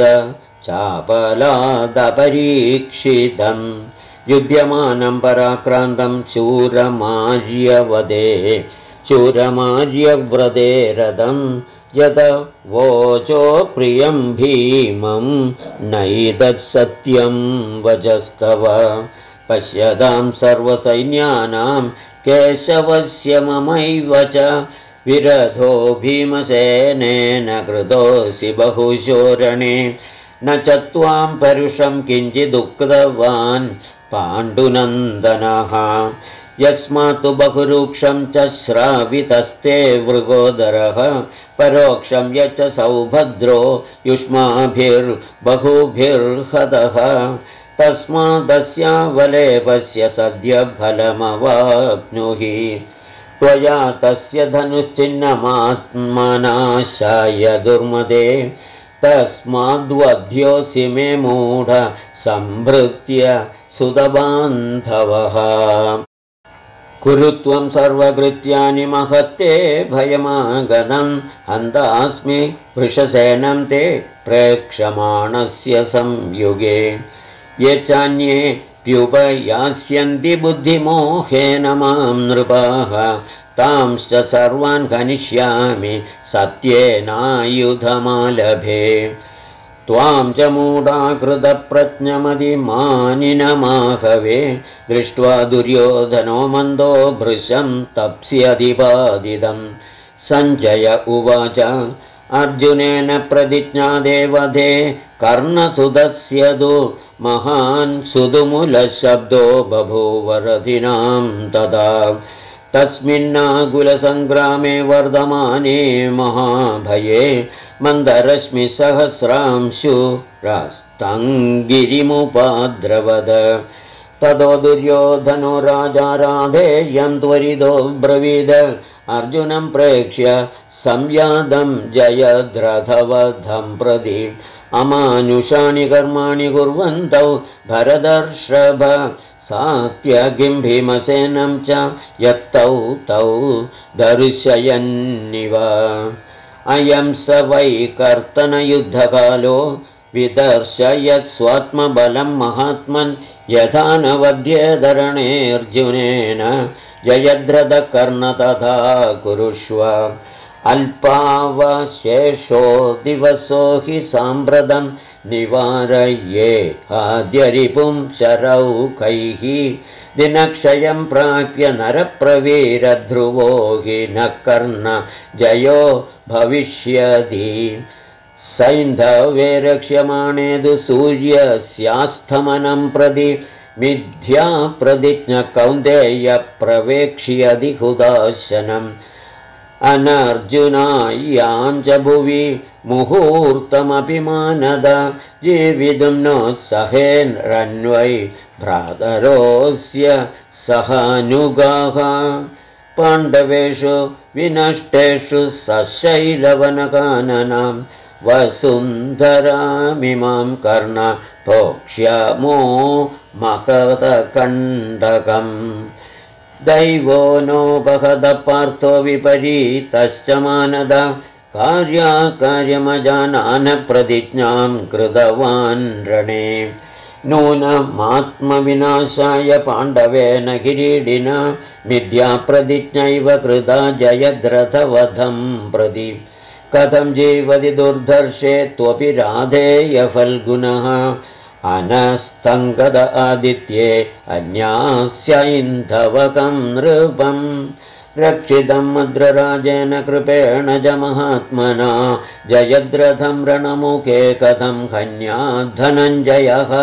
Speaker 1: चापलादपरीक्षितं युध्यमानं पराक्रान्तं शूरमार्यवदे शूरमार्यव्रते रथं यत वोचो प्रियं भीमं नैतत्सत्यं वचस्तव पश्यतां सर्वसैन्यानां केशवस्य ममैव च विरधो भीमसेनेन कृतोऽसि बहुशोरणे न च त्वां परुषं किञ्चिदुक्तवान् पाण्डुनन्दनः यस्मात् बहुरूक्षं च श्रावितस्ते वृगोदरः परोक्षं यच्च सौभद्रो युष्माभिर्बहुभिर्हतः तस्मादस्यावलेपस्य सद्य फलमवाप्नुहि त्वया तस्य धनुश्चिह्नमात्मनाशाय दुर्मदे तस्माद्वध्योऽसि मे मूढ संभृत्य सुतबान्धवः कुरु त्वं सर्वकृत्यानि महत्ते भयमागतम् हन्तास्मि वृषसेनं ते प्रेक्षमाणस्य संयुगे ये चान्ये प्युपयास्यन्ति बुद्धिमोहेन मां नृपाः तांश्च सर्वान् गनिष्यामि सत्येनायुधमालभे त्वां च मूढाकृतप्रज्ञमतिमानिनमाहवे दृष्ट्वा दुर्योधनो मन्दो भृशं तप्स्यधिपादिदम् सञ्जय उवाच अर्जुनेन प्रतिज्ञादेवधे कर्णसुतस्य तु महान् सुदुमुलशब्दो बभूवरथिनां तदा तस्मिन्नाकुलसङ्ग्रामे वर्धमाने महाभये मन्दरश्मिसहस्रांशुरास्तङ्गिरिमुपाद्रवद ततो दुर्योधनो राजा राधेयं त्वरितो ब्रवीद अर्जुनं प्रेक्ष्य संयादं जयद्रथवधं प्रति अमानुषाणि कर्माणि कुर्वन्तौ भरतर्षभ सात्यकिं भीमसेनं च यत्तौ तौ दर्शयन्निव अयं स वै कर्तनयुद्धकालो विदर्शयत् स्वात्मबलं महात्मन् यथा न वध्यधरणेऽर्जुनेन जयद्रथकर्ण तथा कुरुष्व अल्पावशेषो दिवसो हि साम्प्रतं निवारये आद्यरिपुं शरौकैः दिनक्षयं प्राप्य नरप्रवीरध्रुवो हि न कर्ण जयो भविष्यति सैन्धवे रक्ष्यमाणे तु सूर्यस्यास्तमनं प्रति मिथ्या प्रतिज्ञ कौन्तेय प्रवेक्ष्यति हुदाशनम् अनर्जुनायां च भुवि मुहूर्तमपि मानद जीवितुं नोत्सहेन्रन्वै भ्रातरोऽस्य सहानुगाः पाण्डवेषु विनष्टेषु सशैलवनकाननां वसुन्धरामिमां कर्ण भोक्ष्यामो महतकण्डकम् दैवो नोपहत पार्थो विपरीतश्च मानद कार्याकार्यमजानान प्रतिज्ञां कृतवान् रणे नूनमात्मविनाशाय पाण्डवेन किरीटिना मिथ्याप्रतिज्ञैव कृता जयद्रथवधं प्रति कथं जीवति दुर्धर्षे त्वपि राधेयफल्गुनः अनस्तङ्गद आदित्ये अन्यास्यैन्धवकं नृपम् रक्षितं मद्रराजेन कृपेण च महात्मना जयद्रथं रणमुखे कथं हन्याद्धनञ्जयः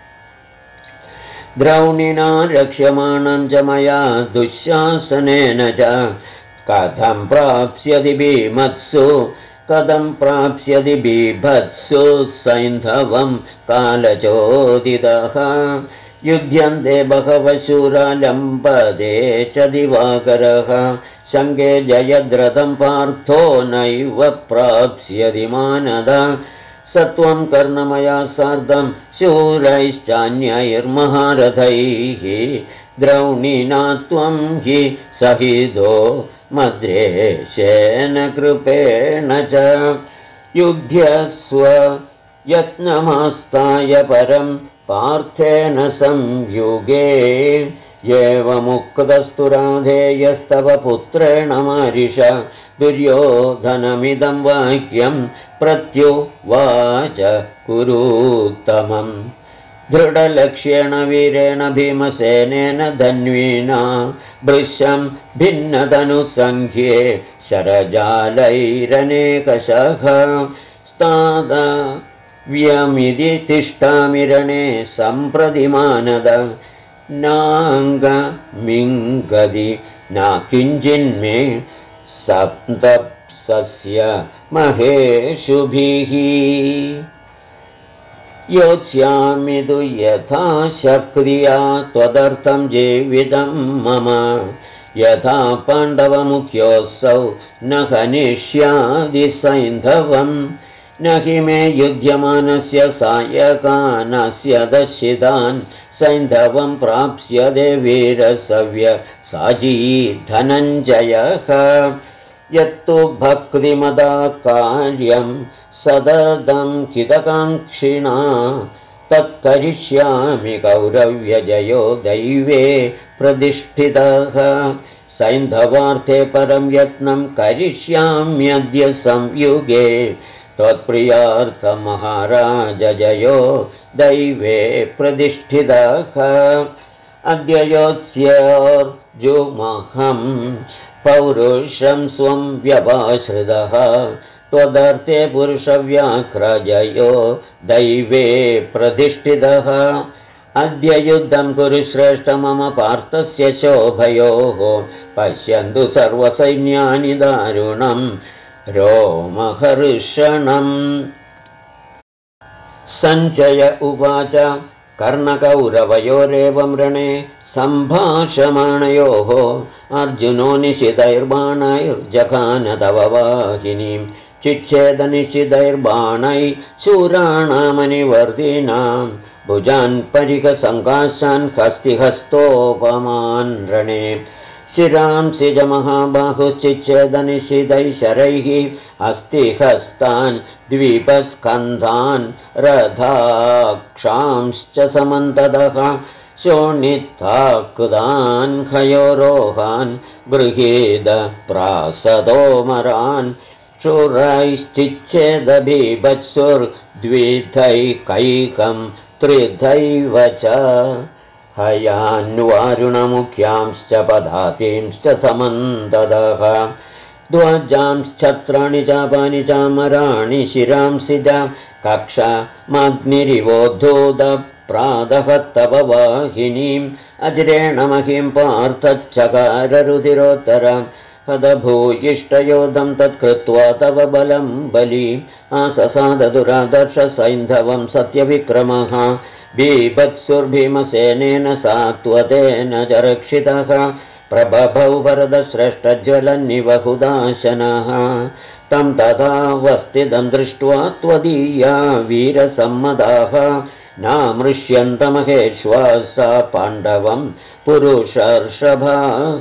Speaker 1: द्रौणिना रक्ष्यमाणं च मया दुःशासनेन च कथं प्राप्स्यति भीमत्सु कथं प्राप्स्यति बिभत्सु सैन्धवं कालचोदितः युध्यन्ते बहवः शूरा लम्पते च दिवाकरः शङ्गे जयद्रथं पार्थो नैव प्राप्स्यति मानद सत्वं कर्णमया सार्धं शूरैश्चान्यैर्महारथैः द्रौणिना त्वं हि सहितो मद्रेशेन कृपेण च युध्यस्व यत्नमास्ताय परं पार्थेन संयुगे एवमुक्तस्तु राधेयस्तव पुत्रेण मारिष दुर्योधनमिदं वाक्यं प्रत्युवाच कुरूत्तमम् दृढलक्ष्येण वीरेण भीमसेनेन धन्वीना भृशं भिन्नतनुसङ्ख्ये शरजालैरनेकशः स्तादव्यमिति तिष्ठामिरणे सम्प्रतिमानद नाङ्गमिङ्गदि न किञ्चिन्मे सप्तप्सस्य महेशुभिः योत्स्यामि तु यथा शक्रिया त्वदर्थं जीवितं मम यथा पाण्डवमुख्योऽसौ न हनिष्यादि सैन्धवं न हि मे युध्यमानस्य सायकानस्य दर्शितान् सैन्धवं प्राप्स्यते वीरसव्य साजी धनञ्जयः यत्तु भक्तिमदा कार्यं सददं हितकाङ्क्षिणा तत्करिष्यामि कौरव्यजयो दैवे प्रतिष्ठितः सैन्धवार्थे परं यत्नं करिष्याम्यद्य संयुगे त्वत्प्रियार्थमहाराजजयो दैवे प्रतिष्ठितः अद्य योत्स्योर्जुमहं पौरुषं स्वं व्यपाश्रितः त्वदर्थे पुरुषव्याघ्रजयो दैवे प्रतिष्ठितः अद्य युद्धं कुरु श्रेष्ठ मम पार्थस्य शोभयोः पश्यन्तु सर्वसैन्यानि दारुणं रोमहर्षणम् सञ्जय उवाच कर्णकौरवयोरेवं रणे सम्भाषमाणयोः अर्जुनो निशितैर्बाणैर्जघान तव वाहिनीं चिच्छेदनिश्चितैर्बाणैः शूराणामनिवर्तिनां भुजान् परिकसङ्काशान् हस्तिहस्तोपमान् रणे शिरांसि च महाबाहुश्चिच्छेदनिश्चितैः शरैः हस्तिहस्तान् द्वीपस्कन्धान् रथाक्षांश्च समन्ततः शोणित्थाकृतान् खयोरोहान् गृहीत प्रासदोमरान् शूरैश्चिच्छेदबीभत्सुर्द्विधैकैकं त्रिधैव च हयान्वारुणमुख्यांश्च पदातींश्च समन्ततः ध्वजांश्छत्राणि चापानि चामराणि शिरांसि च कक्षमग्निरिवोद्धूत प्रातः तव वाहिनीम् अजिरेण महीं पार्थच्चकाररुधिरोत्तरं हदभूयिष्टयोधं तत्कृत्वा तव बलं बली आससाददुरादर्शसैन्धवं सत्यविक्रमः बीभत्सुर्भीमसेनेन सात्वतेन च रक्षितः प्रबभौ वरदश्रेष्ठज्वलन्निवहुदाशनः तं तथा वस्थितं दृष्ट्वा त्वदीया वीरसम्मदाः नामृष्यन्तमहेश्वासा पाण्डवं पुरुषर्षभाः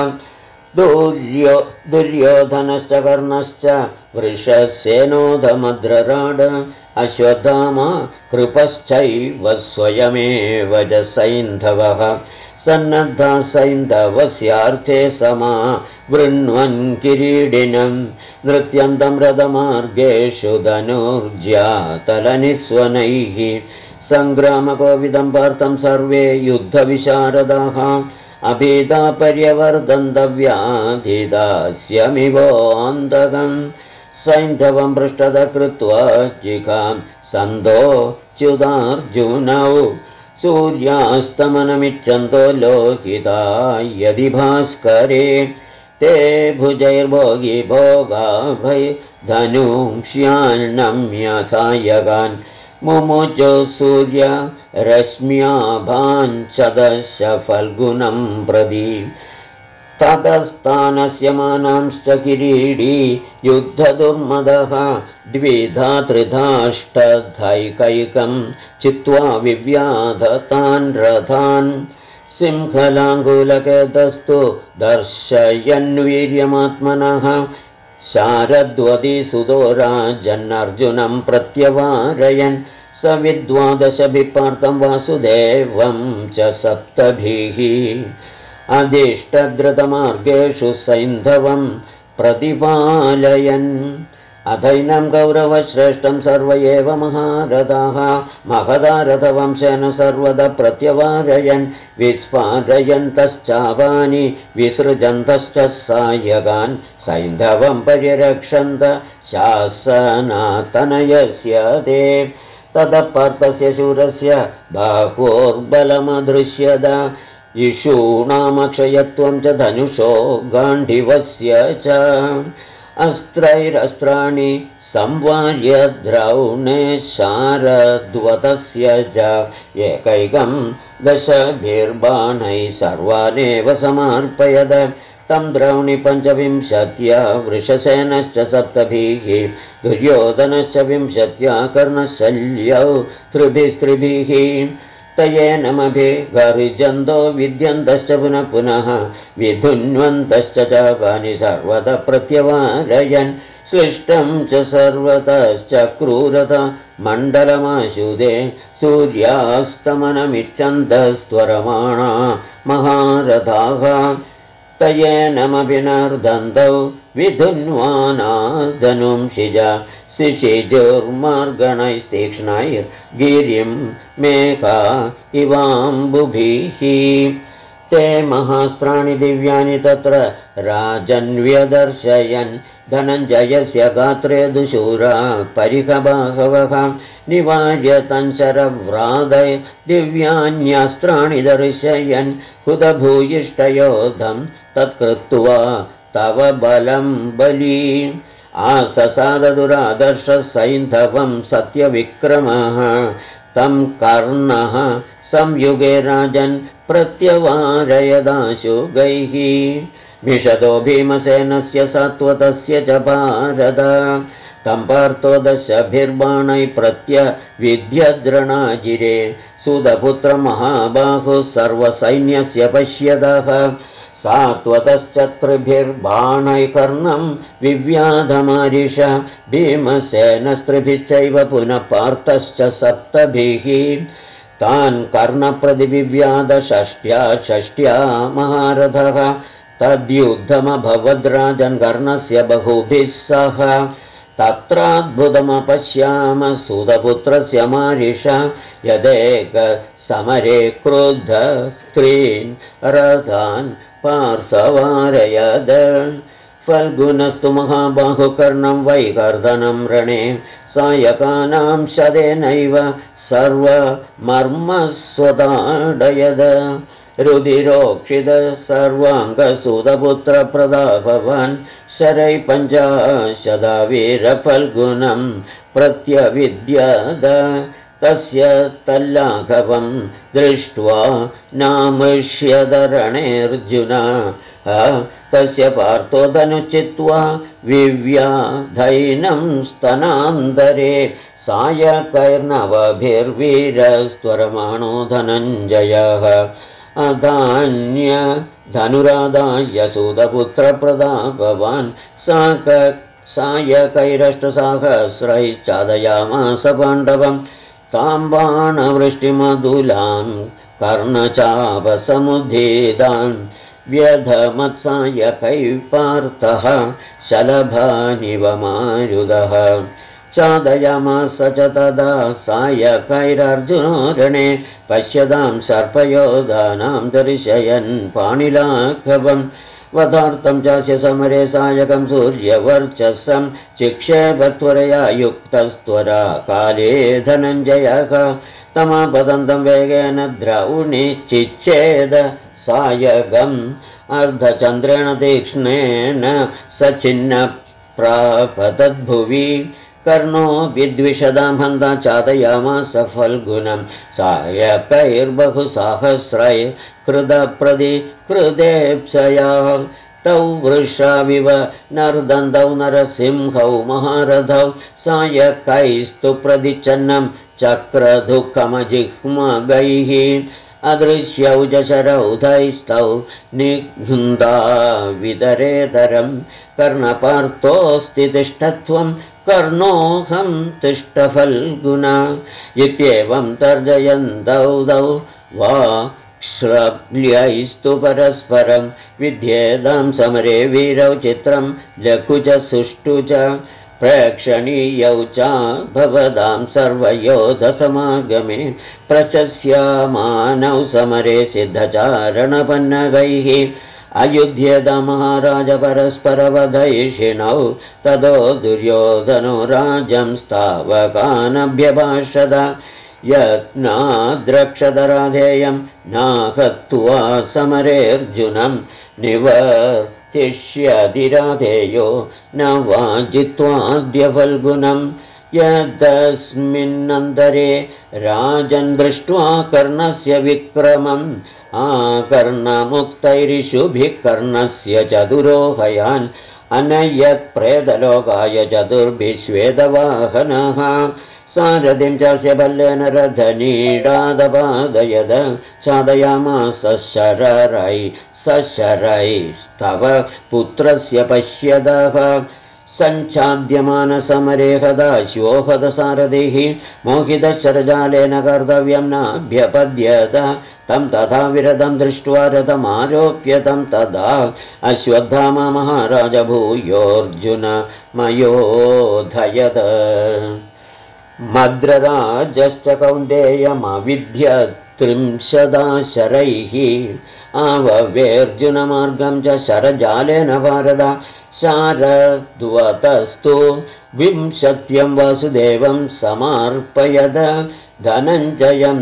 Speaker 1: दुर्योधनश्च कर्णश्च वृषसेनोदमद्रराड अश्वत्थामा कृपश्चैव स्वयमेव च सैन्धवः सन्नद्धा सैन्धवस्यार्थे समा वृण्वन् किरीडिनं नृत्यन्तं रथमार्गेषु धनुर्ज्यातलनिस्वनैः सङ्ग्रामकोविदं पार्थं सर्वे युद्धविशारदाः अभीता पर्यवर्तन्तव्याधिदास्यमिवोऽन्तकम् सैन्धवं पृष्ठतः कृत्वा जिघां सन्दोच्युतार्जुनौ सूर्यास्तमनमिच्छन्तो लोकिता यदि भास्करे ते भुजैर्भोगी भोगाभै धनुष्यान्नम्यथायगान् मुमुचो सूर्य रश्म्याभाञ्चदश फल्गुनं प्रति ततस्तानस्य मानांश्च किरीडी युद्धदुर्मदः द्विधा त्रिधाष्टधैकैकं चित्वा विव्याधतान् रथान् सिंहलाङ्गुलकेतस्तु दर्शयन्वीर्यमात्मनः शारद्वतीसुतो राजन्नर्जुनं प्रत्यवारयन् स विद्वादशभिपार्थं वासुदेवं च सप्तभिः अधिष्टद्रुतमार्गेषु सैन्धवं प्रतिपालयन् अथैनं कौरवश्रेष्ठं सर्व एव महारथाः महदारथवंशेन सर्वदा प्रत्यवारयन् विस्फारयन्तश्चापानि विसृजन्तश्च सायगान् सैन्धवं परिरक्षन्त शासनातनयस्य ते ततः पार्थस्य शूरस्य बाहोर्बलमदृश्यत इषूणामक्षयत्वं च धनुषो गाण्डिवस्य च अस्त्रैरस्त्राणि संवार्य द्रौणे शारद्वतस्य च एकैकं दशभिर्बाणैः सर्वानेव समर्पयद तं द्रौणि पञ्चविंशत्या वृषसेनश्च सप्तभिः दुर्योधनश्च विंशत्या कर्णशल्यौ त्रिभिस्त्रिभिः तयेनमभिगर्जन्तो विद्यन्तश्च पुनः पुनः विधुन्वन्तश्च चापानि सर्वतः प्रत्यवारयन् सृष्टं च सर्वतश्च क्रूरता मण्डलमाशुदे सूर्यास्तमनमिच्छन्तस्त्वरमाणा महारथाः तयेनमभिनर्दन्तौ विधुन्वानादनुंशिजा शिशिजुर्मार्गणैस्तीक्ष्णैर्गिरिं मेघा इवाम्बुभिः ते महास्त्राणि दिव्यानि तत्र राजन्व्यदर्शयन् धनञ्जयस्य गात्रे दुशूरा परिखबाहवः निवार्य तञ्चरव्रादै दिव्यान्यस्त्राणि दर्शयन् हुतभूयिष्ठयोधं तत्कृत्वा तव बलं बली आससाददुरादर्शसैन्धवं सत्यविक्रमः तं कर्णः संयुगे राजन् प्रत्यवारयदाशुगैः मिषदो भीमसेनस्य सात्वतस्य च भारत तं पार्थो दशभिर्बाणैः प्रत्यविद्यद्रणाजिरे सुदपुत्रमहाबाहुः सर्वसैन्यस्य पश्यतः सात्वतश्च त्रिभिर्बाणैः कर्णं विव्याधमारिष भीमसेनस्त्रिभिश्चैव पुनः पार्थश्च सप्तभिः तान् कर्णप्रतिविव्याध षष्ट्या महारथः तद्युद्धमभवद्राजन् कर्णस्य बहुभिः सह तत्राद्भुतमपश्याम सुतपुत्रस्य मारिष यदेक समरे क्रुद्ध स्त्रीन् रथान् पार्श्ववारयद फल्गुनस्तु महाबाहुकर्णं वैकर्दनं रणे सायकानां शरेणैव सर्वमर्मस्वताडयद रुधिरोक्षित सर्वाङ्गसुतपुत्रप्रदाभवान् शरैः पञ्चाशदा वीरफल्गुनं प्रत्यविद्यद तस्य तल्लाघवं दृष्ट्वा नामृष्यदरणेऽर्जुन तस्य पार्थो धनुश्चित्वा विव्याधैनं स्तनान्तरे सायकैर्नवभिर्वीरस्त्वरमाणो धनञ्जयः अधान्य धनुरादाय सुतपुत्रप्रदाभवान् सायकैरष्टसहस्रैः चादयामास पाण्डवम् तां बाणवृष्टिमधुलां कर्णचापसमुद्धेतान् व्यधमत्सायकैः पार्थः शलभानिव मारुदः चादयामास च तदा सायकैरर्जुनो रणे पश्यतां सर्पयोधानां दर्शयन् पाणिलाघवम् वधार्थं चास्य समरे सायकं सूर्यवर्चसं चिक्षेपत्वरया युक्तस्त्वरा काले धनञ्जयः तमापतन्तं वेगेन द्रौणिचिच्छेद सायगम् अर्धचन्द्रेण तीक्ष्णेन सचिन्न प्रापतद्भुवि कर्णो विद्विषदां हन्ता चादयामास फल्गुनं सायकैर्बहुसाहस्रै कृतप्रतिकृतेप्सया तौ वृषाविव नर्दन्तौ नरसिंहौ महारथौ सायकैस्तु प्रतिच्छन्नं चक्रदुःखमजिह्मगैः अदृश्यौ च शरौधैस्तौ निघ्नुन्दा वितरेतरं कर्णपार्थोऽस्ति तिष्ठत्वं कर्णोऽहं तिष्ठफल्गुना इत्येवं तर्जयन्तौ तौ वा श्रव्यैस्तु परस्परं विद्येदां समरे वीरौ चित्रं लघु च सुष्ठु च प्रेक्षणीयौ च भवदां सर्वयोधसमागमे प्रचस्यामानौ समरे सिद्धचारणपन्नगैः अयुध्येदा महाराज परस्परवधैषिणौ ततो दुर्योधनो राजं स्थावकानभ्यभाषद यत्नाद्रक्षतराधेयं नाहत्वा समरेऽर्जुनं निवर्तिष्यतिराधेयो न वा जित्वाद्य फल्गुनं यदस्मिन्नन्तरे राजन् दृष्ट्वा कर्णस्य विक्रमम् आकर्णमुक्तैरिषुभिः कर्णस्य चतुरोहयान् अनयत्प्रेतलोकाय चतुर्भिश्वेतवाहनः सारथिं चास्य बल्लेन रथनीडादपादयद साधयामास शरैस्तव पुत्रस्य पश्यदः सञ्चाद्यमानसमरे हदाश्वोहदसारथिः मोहितशरजालेन कर्तव्यं नाभ्यपद्यत तं तथा विरदं दृष्ट्वा रथमारोप्य तं तदा अश्वत्थामा महाराज भूयोऽर्जुन मयोधयत मद्रराजश्च कौन्तेयमविद्य 30 शरैः आववेऽर्जुनमार्गं च शरजालेन भारत शारद्वतस्तु 20 वासुदेवं समार्पयद धनञ्जयं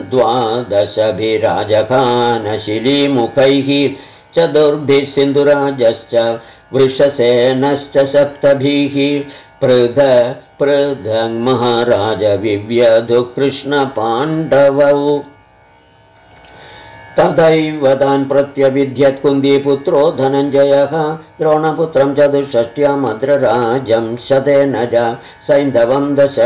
Speaker 1: 12 चतुर्भिः सिन्धुराजश्च वृषसेनश्च 7 पृथङ् महाराज विव्यधु कृष्णपाण्डवौ तदैव तान् प्रत्यविद्यत् कुन्दीपुत्रो धनञ्जयः द्रोणपुत्रं 64 मद्रराजं शतेन च सैन्धवं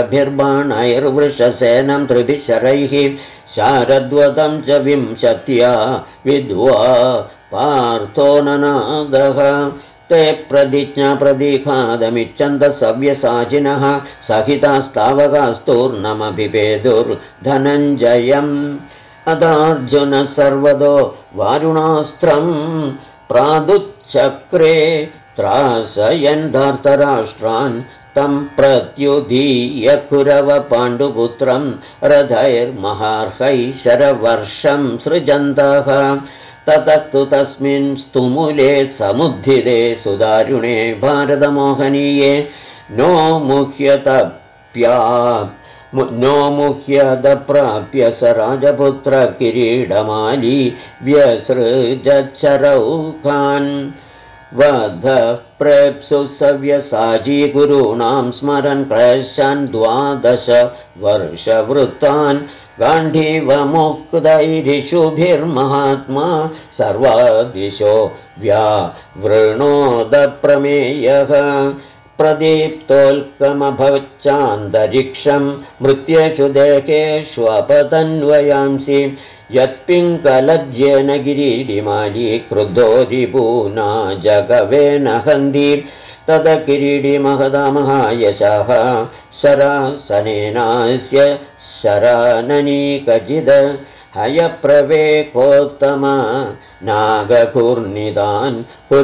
Speaker 1: 10 त्रिभिशरैः शारद्वतं च 20 विद्वा पार्थो ननादः ते प्रतिज्ञा प्रदीखादमिच्छन्तः सव्यसाचिनः सहितास्तावकास्तूर्णमभिपेदुर्धनञ्जयम् अदार्जुन सर्वतो वारुणास्त्रं प्रादुच्चक्रे त्रासयन् धार्तराष्ट्रान् तं प्रत्युदीय कुरव पाण्डुपुत्रं रथैर्महार्हैः शरवर्षं सृजन्तः ततस्तु तस्मिन् स्तुमुले समुद्धिते सुदारुणे भारतमोहनीये नो मुह्यदप्राप्य स राजपुत्र किरीडमाली व्यसृजच्छरौखान् वध प्रेप्सु सव्यसाची गुरूणां स्मरन् क्लेशान् 12 वर्षवृत्तान् गाण्डीवमुक्तैरिषुभिर्महात्मा सर्वादिशो व्यावृणोदप्रमेयः प्रदीप्तोल्कमभवच्चान्तरिक्षं मृत्येषु देहेष्वपतन्वयांसि यत्पिङ्गलज्येन गिरीडिमाली क्रुद्धो रिपूना जगवेन हन्ति तद किरीडिमहदामहायशः शरासनेनास्य शराननीकचिद हयप्रवेकोत्तमा नागकुर्निदान्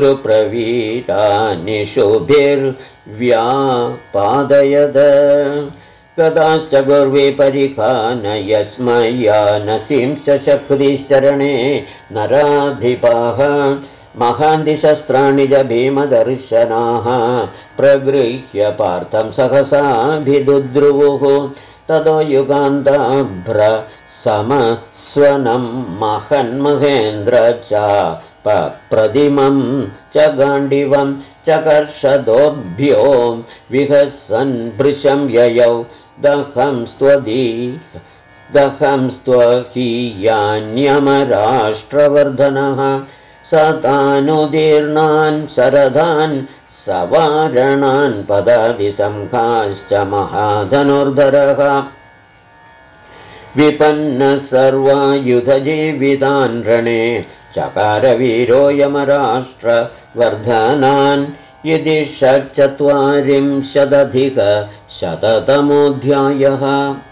Speaker 1: कुरुप्रवीतानिषुभिर्व्यापादयद कदाश्च गुर्विपरिखान यस्मयानसिंश्च शक्तिश्चरणे नराधिपाः महान्तिशस्त्राणि च भीमदर्शनाः प्रगृह्य पार्थं सहसाभिदुद्रुवुः ततो युगान्ताभ्र स्वनं महन्महेन्द्र च पप्रतिमं च गाण्डिवं चकर्षदोभ्यो विहसन् भृशं ययौ दहं स्वकीयान्यमराष्ट्रवर्धनः सतानुदीर्णान् शरदान् सवारणान् पदादिसंहाश्च महाधनुर्धरः विपन्नः सर्वायुधजीवितान् रणे चकारवीरो यमराष्ट्रवर्धनान् इति 440-शततमोऽध्यायः।